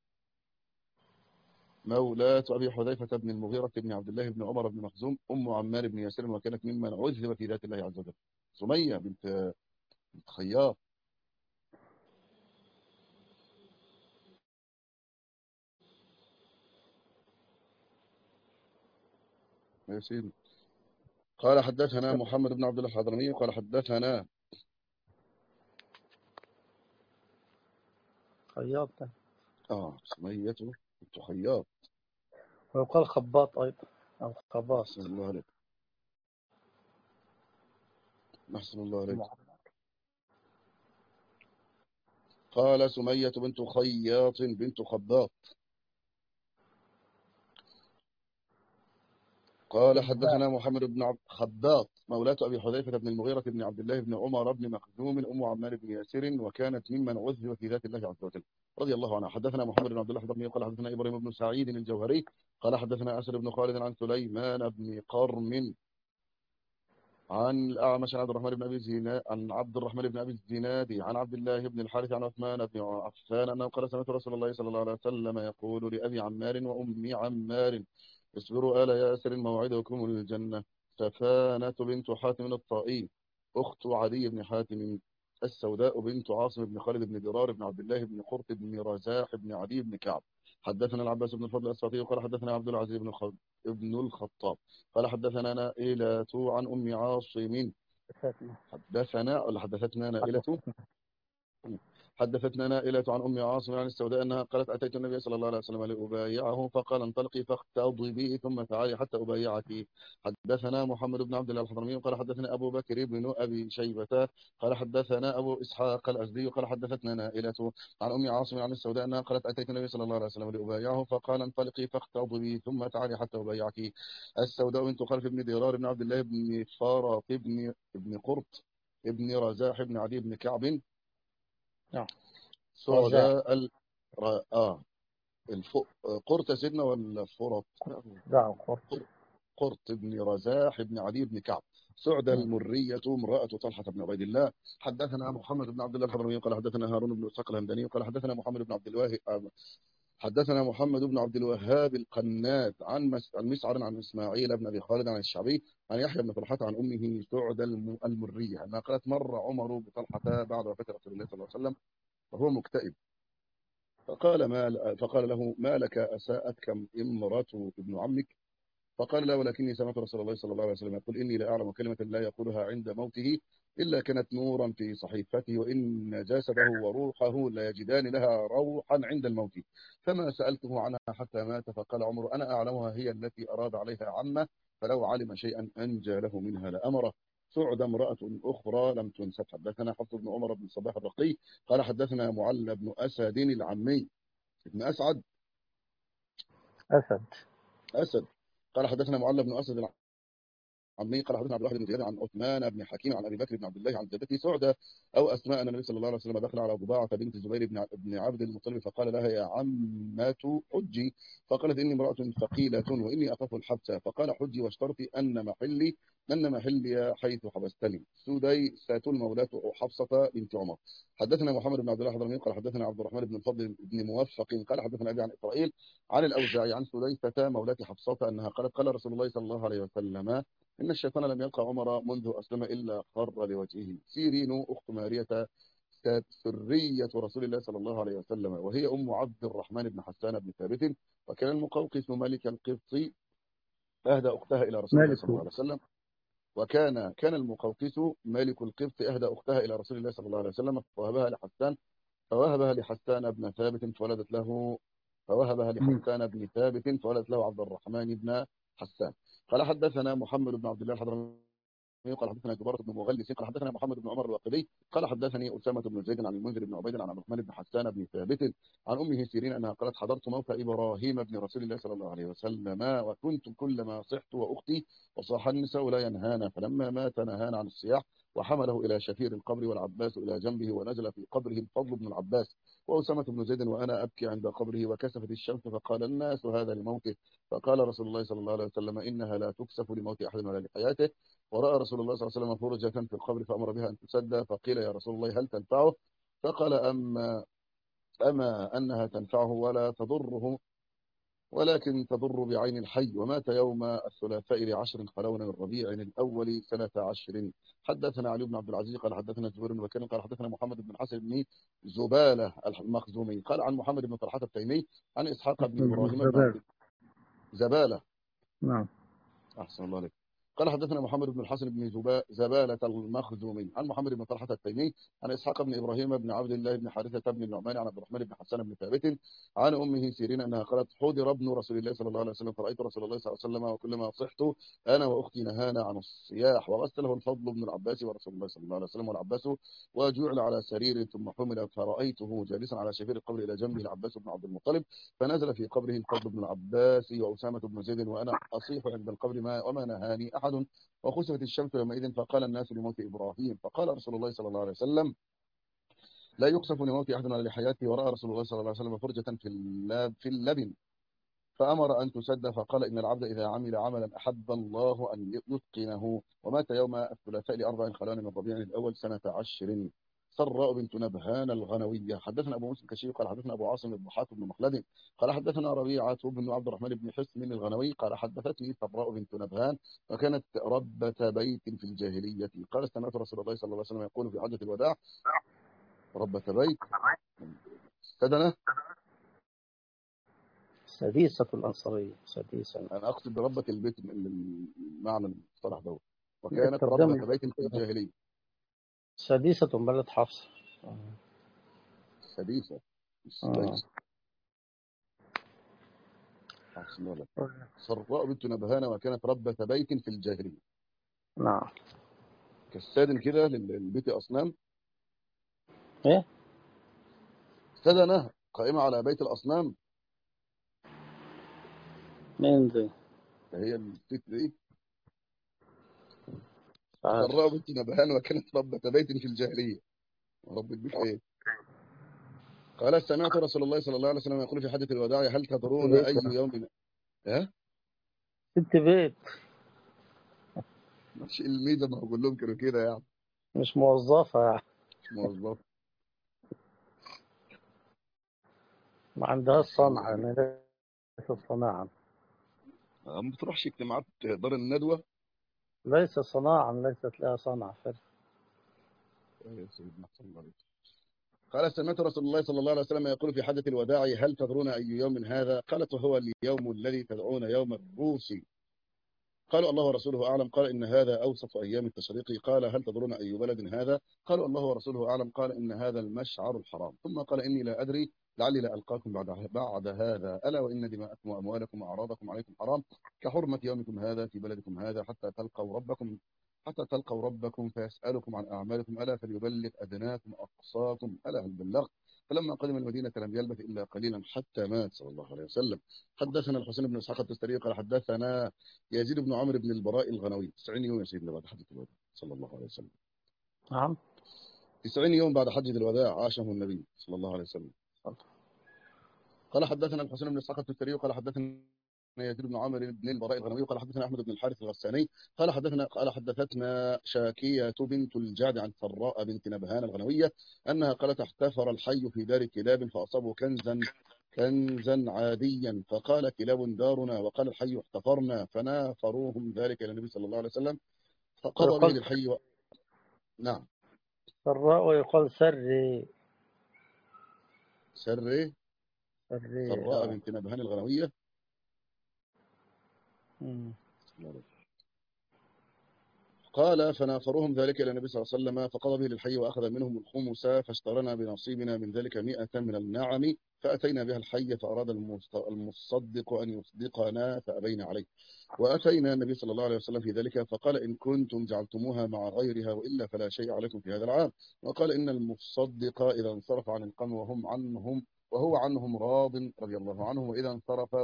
مولاة أبي حذيفة بن المغيرة بن عبد الله بن عمر بن مخزوم أم عمار بن ياسر وكانت ممن عذب في ذات الله عز وجل. سمية بنت خياط. يا سيدي قال حدثنا محمد بن عبد الله الحضرمي قال حدثنا خياط ده. سمية بنت خياط ويقال خباط أيضا أو خباط. أحسن الله عليك أحسن الله عليك. قال سمية بنت خياط بنت خباط قال حدثنا محمد بن خباط مولاة أبي حذيفة بن المغيرة بن عبد الله بن عمر بن مخزوم أم عمار بن ياسر وكانت ممن عذب في ذات الله عز وجل رضي الله عنها. حدثنا محمد بن عبد الله الحضرمي قال حدثنا إبراهيم بن سعيد الجوهري قال حدثنا أسد بن خالد عن سليمان بن قرم عن الأعمش عن عبد الرحمن بن أبي الزناد عن عبد الله بن الحارث عن عثمان بن عفان أنه قال سمعت رسول الله صلى الله عليه وسلم يقول لأبي عمار وأم عمار اصبروا آل ياسر موعدكم الجنة. سفانة بنت حاتم الطائي أخت عدي بن حاتم. السوداء بنت عاصم بن خالد بن درار بن عبد الله بن قرط بن رزاح بن عدي بن كعب. حدثنا العباس بن الفضل الأسفطي قال حدثنا عبد العزيز بن الخطاب قال حدثنا نائلة عن أم عاصم حدثنا ولا حدثتنا نائلة؟ حدثتنا نائلة عن أم عاصم عن السوداء أنها قالت أتيت النبي صلى الله عليه وسلم لأبايعه فقال انطلقي فاختضبي ثم تعالي حتى أبايعك. حدثنا محمد بن عبد الله الحضرمي قال حدثنا أبو بكر بن أبي شيبة قال حدثنا أبو إسحاق الأزدي قال حدثتنا نائلة عن أم عاصم عن السوداء أنها قالت أتيت النبي صلى الله عليه وسلم لأبايعه فقال انطلقي فاختضبي ثم تعالي حتى أبايعك. السوداء بنت خلف بن ديرار بن عبد الله بن فارق بن قرط ابن رزاح بن عدي بن كعب نعم. سعداء قرط سيدنا ولا فرط؟ نعم. قرط بن رزاح بن عدي بن كعب سعدى المرية امرأة طلحة بن عبيد الله. حدثنا محمد بن عبد الله الحضرمي قال حدثنا هارون بن اسحاق الهمداني قال حدثنا محمد بن عبد الواهب حدثنا محمد بن عبد الوهاب القناد عن مسعر عن اسماعيل بن ابي خالد عن الشعبي عن يحيى بن طلحة عن امه سعدى المرية انها قالت مر عمر بطلحة بعد وفاة رسول الله صلى الله عليه وسلم وهو مكتئب فقال له ما لك أساءتك امرأة ابن عمك؟ فقال لا ولكني سمعت رسول الله صلى الله عليه وسلم يقول إني لا أعلم كلمة لا يقولها عند موته إلا كانت نورا في صحيفته وإن جسده وروحه لا يجدان لها روحا عند الموت. فما سألته عنها حتى مات فقال عمر أنا أعلمها هي التي أراد عليها عمه فلو علم شيئا أنجى له منها لأمره. سعد امرأة أخرى لم تنسب. حدثنا حفص بن عمر بن صباح الرقي قال حدثنا معل بن أسد العمي ابن أسد قال حدثنا معل بن أسد عمي قال حدثنا عبد الواحد بن زياد عن عثمان بن حكيم عن ابي بكر بن عبد الله عن جدته سعده او اسماء ان النبي صلى الله عليه وسلم دخل على ضباعه بنت الزبير بن عبد المطلب فقال لها يا عمة حجي فقالت اني امراه ثقيله واني اخاف الحبس فقال حجي واشترطي ان محلي حيث حبستني. سديسة المولاة حفصة بنت عمر. حدثنا محمد بن عبد الله الحضرمي قال حدثنا عبد الرحمن بن الفضل بن موفق قال حدثنا ابي عن اسرائيل عن الاوزاعي عن سديسة مولاة حفصة انها قالت قال رسول الله صلى الله عليه وسلم إن الشيطان لم يلقى عمر منذ أسلم إلا خر لوجهه. سيرين أخت مارية سرية رسول الله صلى الله عليه وسلم وهي أم عبد الرحمن بن حسان بن ثابت وكان المقوقس ملك القبط أهدى أختها إلى رسول الله صلى الله عليه وسلم كان المقوقس مالك القبط أهدى أختها إلى رسول الله صلى الله عليه وسلم فوهبها لحسان بن ثابت فولدت له عبد الرحمن بن حسان. قال حدثنا محمد بن عبد الله الحضرمي قال حدثنا جبارة بن مغلس قال حدثنا محمد بن عمر الواقدي قال حدثني أسامة بن زيد عن المنذر بن عبيد عن عبد الرحمن بن حسان بن ثابت عن أمه سيرين أنها قالت حضرت موت إبراهيم بن رسول الله صلى الله عليه وسلم وكنت كلما صحت وأختي وصاح النساء لا ينهانا فلما مات نهانا عن الصياح وحمله إلى شفير القبر والعباس إلى جنبه ونزل في قبره الفضل بن العباس وأسامة بن زيد وأنا أبكي عند قبره وكسفت الشمس فقال الناس هذا لموته فقال رسول الله صلى الله عليه وسلم إنها لا تكسف لموت أحد ولا لحياته. ورأى رسول الله صلى الله عليه وسلم فرجة في القبر فأمر بها أن تسد فقيل يا رسول الله هل تنفعه؟ فقال أما أنها تنفعه ولا تضره ولكن تضر بعين الحي ومات يوم الثلاثاء ل10 خلون من ربيع الأول سنة 10. حدثنا علي بن عبد العزيز قال حدثنا زبير بن بكر قال حدثنا محمد بن حسن بن زبالة المخزومي قال عن محمد بن طلحة التيمي عن إسحاق بن إبراهيم بن عبد زبالة. نعم. أحسن الله عليك. قال حدثنا محمد بن الحسن بن زبالة المخزومي عن محمد بن طلحة التيمي عن إسحاق بن إبراهيم بن عبد الله بن حارثة بن النعمان عن عبد الرحمن بن حسان بن ثابت عن أمه سيرين أنها قالت حضر ابن رسول الله صلى الله عليه وسلم فرأيت رسول الله صلى الله عليه وسلم وكلما صحت أنا وأختي نهانا عن الصياح وغسله الفضل بن العباس ورسول الله صلى الله عليه وسلم والعباس وجعل على سرير ثم حمل فرأيته جالسا على شفير القبر إلى جنبه العباس بن عبد المطلب فنزل في قبره الفضل بن العباس وأسامة بن زيد وأنا أصيح عند القبر وما نهاني أحد وخسفت الشمس يومئذ فقال الناس لموت إبراهيم فقال رسول الله صلى الله عليه وسلم لا يقصف لموت أحد ولا لحياته. ورأى رسول الله صلى الله عليه وسلم فرجة في اللبن فأمر أن تسد فقال إن العبد إذا عمل عملا أحب الله أن يتقنه. ومات يوم الثلاثاء ل4 خلال من ربيع الأول سنة 10. سراء بنت نبهان الغنوية. حدثنا أبو موسى الكشي قال حدثنا أبو عاصم الضحاك بن مخلد قال حدثنا ربيعة بن عبد الرحمن بن حسن الغنوي قال حدثتني سراء بنت نبهان وكانت ربة بيت في الجاهلية قال سمعت رسول الله صلى الله عليه وسلم يقول في حجة الوداع ربة بيت سدنة سديسة الأنصارية سديسة. أنا أقصد بربة البيت من معنى المصطلح ده وكانت الترجمة ربة بيت في الجاهلية. سديسة بلد حفص. سديسة مش سديسة. أحسن ولا سراء بنت نبهان وكانت ربة بيت في الجاهلية. نعم. كالسادن كده للبيت أصنام. إيه؟ سدنة قائمة على بيت الأصنام. مين دي؟ هي الست دي عارف. سراء بنت نبهان وكانت ربة بيت في الجاهلية. ربة بيت إيه؟ قال سمعت رسول الله صلى الله عليه وسلم يقول في حديث الوداع هل تدرون بيت أي يعني. يوم. ها؟ ست بيت. مش الميزة، ما بقول لهم كانوا كده يعني. مش موظفة يعني. مش موظف. ما عندهاش صنعة يعني، ليست صناعة. ما بتروحش اجتماعات دار الندوة. ليس صناعة، ليست لها صنعة فرق. يا سيدنا صلى الله عليه وسلم. قال سمعت رسول الله صلى الله عليه وسلم يقول في حدث الوداع هل تدرون أي يوم هذا؟ قالت وهو اليوم الذي تدعون يوم الروس. قالوا الله ورسوله أعلم. قال إن هذا أوسط أيام التشريق. قال هل تدرون أي بلد هذا؟ قالوا الله ورسوله أعلم. قال إن هذا المشعر الحرام. ثم قال إني لا أدري لعلي لا ألقاكم بعد هذا ألا وإن دماءكم وأموالكم وأعراضكم عليكم حرام كحرمة يومكم هذا في بلدكم هذا حتى تلقوا ربكم فيسألكم عن أعمالكم ألا فليبلغ أدناكم أقصاكم ألا هل بلغت. فلما قدم المدينة لم يلبث إلا قليلا حتى مات صلى الله عليه وسلم. حدثنا الحسين بن إسحاق التستري قال حدثنا يزيد بن عمرو بن البراء الغنوي. 90 يوم يا سيدنا بعد حجة الوداع صلى الله عليه وسلم. نعم. 90 يوم بعد حجة الوداع عاشه النبي صلى الله عليه وسلم. قال حدثنا الحسين بن اسحاق التستري قال حدثنا يزيد بن عمرو بن البراء الغنوي قال حدثنا احمد بن الحارث الغساني قال حدثتنا شاكية بنت الجعد عن سراء بنت نبهان الغنوية انها قالت احتفر الحي في دار كلاب فاصابوا كنزا عاديا فقال كلاب دارنا وقال الحي احتفرنا فنافروهم ذلك الى النبي صلى الله عليه وسلم فقضى به ويقال للحي نعم. سراء ويقال سري. سري. سري سراء بنت نبهان الغنوية. مم. قال فنافروهم ذلك إلى النبي صلى الله عليه وسلم فقضى به للحي وأخذ منهم الخمس فاشترنا بنصيبنا من ذلك 100 من النعم فأتينا بها الحي فأراد المصدق أن يصدقنا فأبينا عليه وأتينا النبي صلى الله عليه وسلم في ذلك فقال إن كنتم جعلتموها مع غيرها وإلا فلا شيء عليكم في هذا العام. وقال إن المصدق إذا انصرف عن القوم وهو عنهم راض رضي الله عنهم وإذا انصرف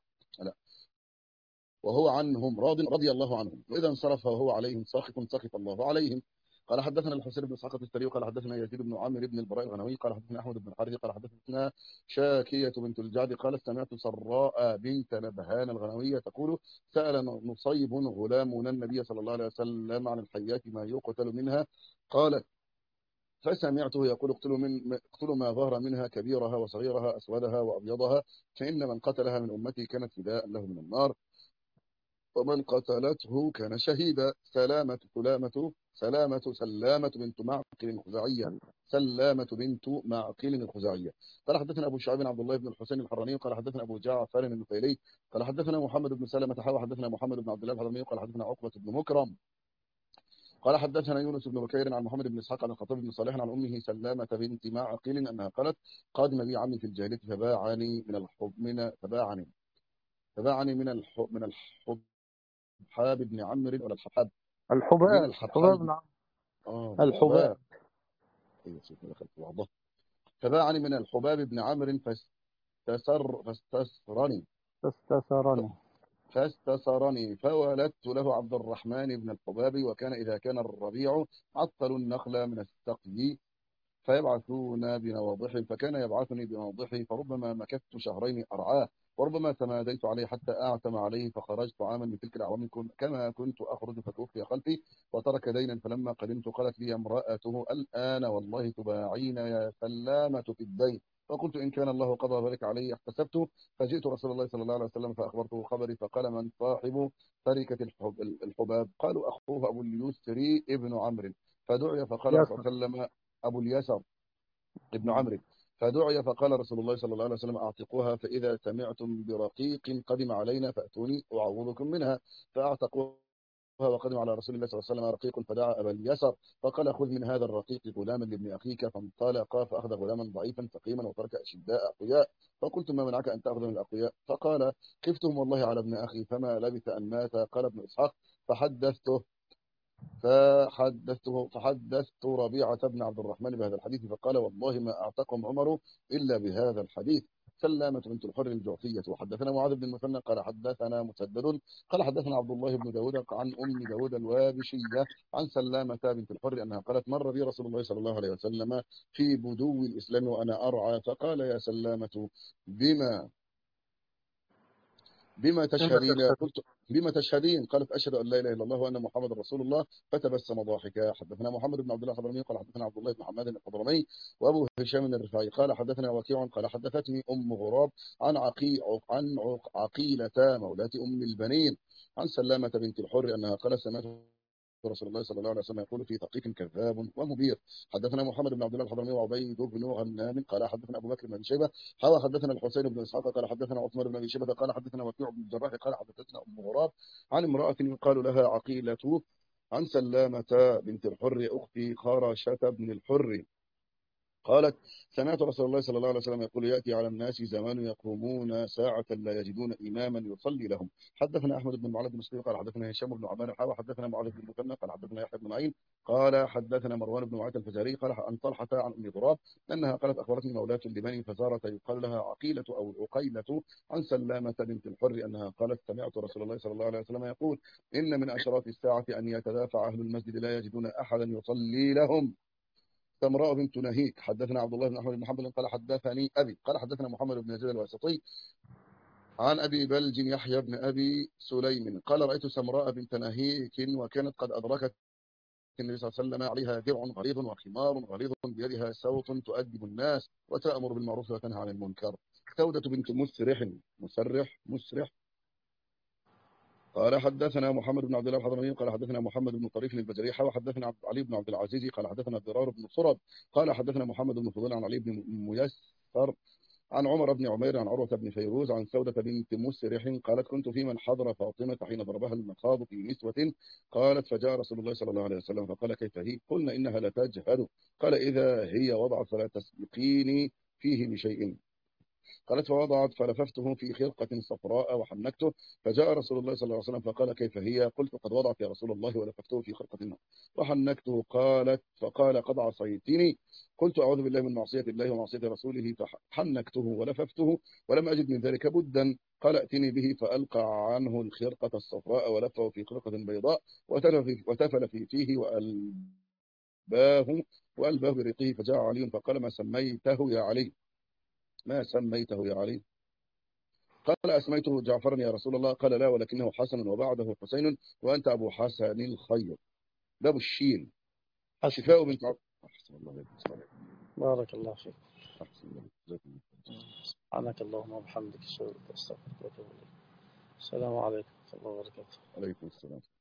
وهو عنهم راض رضي الله عنهم وإذا انصرف وهو عليهم سخط الله عليهم. قال حدثنا الحسين بن اسحاق التستري قال حدثنا يزيد بن عمرو بن البراء الغنوي قال حدثنا احمد بن الحارث قال حدثنا شاكية بنت الجعد قالت سمعت سراء بنت نبهان الغنوية تقول سأل نصيب غلامنا النبي صلى الله عليه وسلم عن الحيات ما يقتل منها قال فسمعته يقول اقتلوا ما ظهر منها كبيرها وصغيرها أسودها وأبيضها فإن من قتلها من أمتي كانت فداء له من النار ومن قتلته كان شهيدا. سلامة بنت معقل الخزاعية. سلامة بنت معقل الخزاعية. قال حدثنا أبو شعيب عبد الله بن الحسين الحراني قال حدثنا أبو جعفر النفيلي قال حدثنا محمد بن سلمة حدثنا محمد بن عبد الله الحراني قال حدثنا عقبة بن مكرم قال حدثنا يونس بن بكير عن محمد بن اسحاق عن الخطيب بن صالح عن امه سلامة بنت معقل انها قالت قادم بي عمي في الجاهلية فباعني من الحب حاب بن عمرو ولا الحباب من الحباب. الحبحاب. نعم. الحباب. الحباب. ايوه سيدنا دخلت في بعضها. فباعني من الحباب بن عمرو استثرني. فاستسرني فولدت له عبد الرحمن بن الحباب وكان إذا كان الربيع عطلوا النخل من السقي فيبعثون بنواضحه فكان يبعثني بنواضحه فربما مكثت شهرين أرعاه وربما تماديت عليه حتى أعتم عليه فخرجت عاما من تلك الأعوام كما كنت أخرج فتوفي خلفي وترك دينا فلما قدمت قالت لي امرأته الآن والله تباعين يا سلامة في الدين فقلت إن كان الله قضى ذلك علي احتسبته فجئت رسول الله صلى الله عليه وسلم فأخبرته خبري فقال من صاحب تركة الحباب قالوا أخوه أبو اليسري ابن عمرو فدعي فقال صلى الله يسر. عليه وسلم أبو اليسر ابن عمرو فدعي فقال رسول الله صلى الله عليه وسلم أعتقوها فإذا سمعتم برقيق قدم علينا فأتوني أعوضكم منها فأعتقوها وقدم على رسول الله صلى الله عليه وسلم رقيق فدعا أبا اليسر فقال خذ من هذا الرقيق غلاما لابن أخيك، فانطلق فأخذ غلاما ضعيفا سقيما وترك أشداء أقوياء. فقلت ما منعك أن تأخذ من الأقوياء؟ فقال خفتهم والله على ابن أخي، فما لبث أن مات. قال ابن إسحاق فحدثت ربيعة بن عبد الرحمن بهذا الحديث فقال والله ما أعتقهم عمر إلا بهذا الحديث. سلامة بنت الحر الجعفية. وحدثنا معاذ بن المثنى قال حدثنا مسدد قال حدثنا عبد الله بن داود عن أم داود الوابشية عن سلامة بنت الحر أنها قالت مر بي رسول الله صلى الله عليه وسلم في بدو الإسلام وأنا أرعى، فقال يا سلامة بما تشهدين؟ قلت بما تشهدين؟ قالت أشهد أن لا إله إلا الله وأن محمد رسول الله، فتبسم ضاحكا. حدثنا محمد بن عبد الله الحضرمي قال حدثنا عبد الله بن حماد الحضرمي وأبو هشام الرفاعي قال حدثنا وكيع قال حدثتني أم غراب عن عقيلة مولاة أم البنين عن سلامة بنت الحر أنها قالت سمعت رسول الله صلى الله عليه وسلم يقول في ثقيف كذاب ومبير. حدثنا محمد بن عبد الله الحضرمي وعبيد بن غنام قال حدثنا ابو بكر بن ابي شيبه حدثنا الحسين بن اسحاق قال حدثنا عثمان بن ابي شيبه قال حدثنا وكيع بن الجراح قال حدثتنا ام غراب عن امراه يقال لها عقيله عن سلامه بنت الحر اختي خرشه بن الحر قالت سمعت رسول الله صلى الله عليه وسلم يقول يأتي على الناس زمان يقومون ساعة لا يجدون إماما يصلي لهم. حدثنا أحمد بن معاذ بن مسلم قال حدثنا هشام بن عمار حدثنا معاذ بن المثنى قال حدثنا يحيى بن معين قال حدثنا مروان بن معاذ الفزاري قال عن طلحة عن أم ضراب أنها قالت أخبرتني مولاة لبني فزارة يقال لها عقيلة أو عقيلة عن سلامة بنت الحر أنها قالت سمعت رسول الله صلى الله عليه وسلم يقول إن من أشراط الساعة أن يتدافع أهل المسجد لا يجدون أحدا يصلي لهم. سمراء بنت نهيك. حدثنا عبد الله بن احمد بن حنبل قال حدثني ابي قال حدثنا محمد بن يزيد الواسطي عن ابي بلج يحيى بن ابي سليم قال رايت سمراء بنت نهيك وكانت قد ادركت النبي صلى الله عليه وسلم عليها درع غليظ وخمار غليظ بيدها سوط تؤدب الناس وتأمر بالمعروف وتنهى عن المنكر. سودة بنت مسرح قال حدثنا محمد بن عبد الله الحضرمي قال حدثنا محمد بن طريف البجري وحدثنا علي بن عبد العزيز قال حدثنا الضرار بن صرد قال حدثنا محمد بن فضيل عن علي بن ميسر عن عمر بن عمير عن عروة بن فيروز عن سودة بنت مسرح قالت كنت في من حضر فاطمة حين ضربها المخاض في نسوة قالت فجاء رسول الله صلى الله عليه وسلم فقال كيف هي؟ قلنا إنها لتجهد. قال إذا هي وضعت فلا تسبقيني فيه بشيء. قالت فوضعت فلففته في خرقة صفراء وحنكته فجاء رسول الله صلى الله عليه وسلم فقال كيف هي؟ قلت قد وضعت يا رسول الله ولففته في خرقة وحنكته. فقال قد عصيتني. قلت أعوذ بالله من معصية الله ومعصية رسوله فحنكته ولففته ولم أجد من ذلك بدا. قال ائتني به فألقى عنه الخرقة الصفراء ولفه في خرقة بيضاء وتفل في فيه وألباه بريقه. فجاء علي فقال ما سميته يا علي؟ قال أسميته جعفرا يا رسول الله؟ قال لا ولكنه حسن وبعده حسين وأنت أبو حسن الخير. باب الشين. شفاء بنت أحسن الله عليك. بارك الله فيك. أحسن الله. سبحانك اللهم وبحمدك أشهد أن لا إله إلا أنت أستغفرك وأتوب إليك. السلام عليكم ورحمة الله وبركاته. عليكم السلام.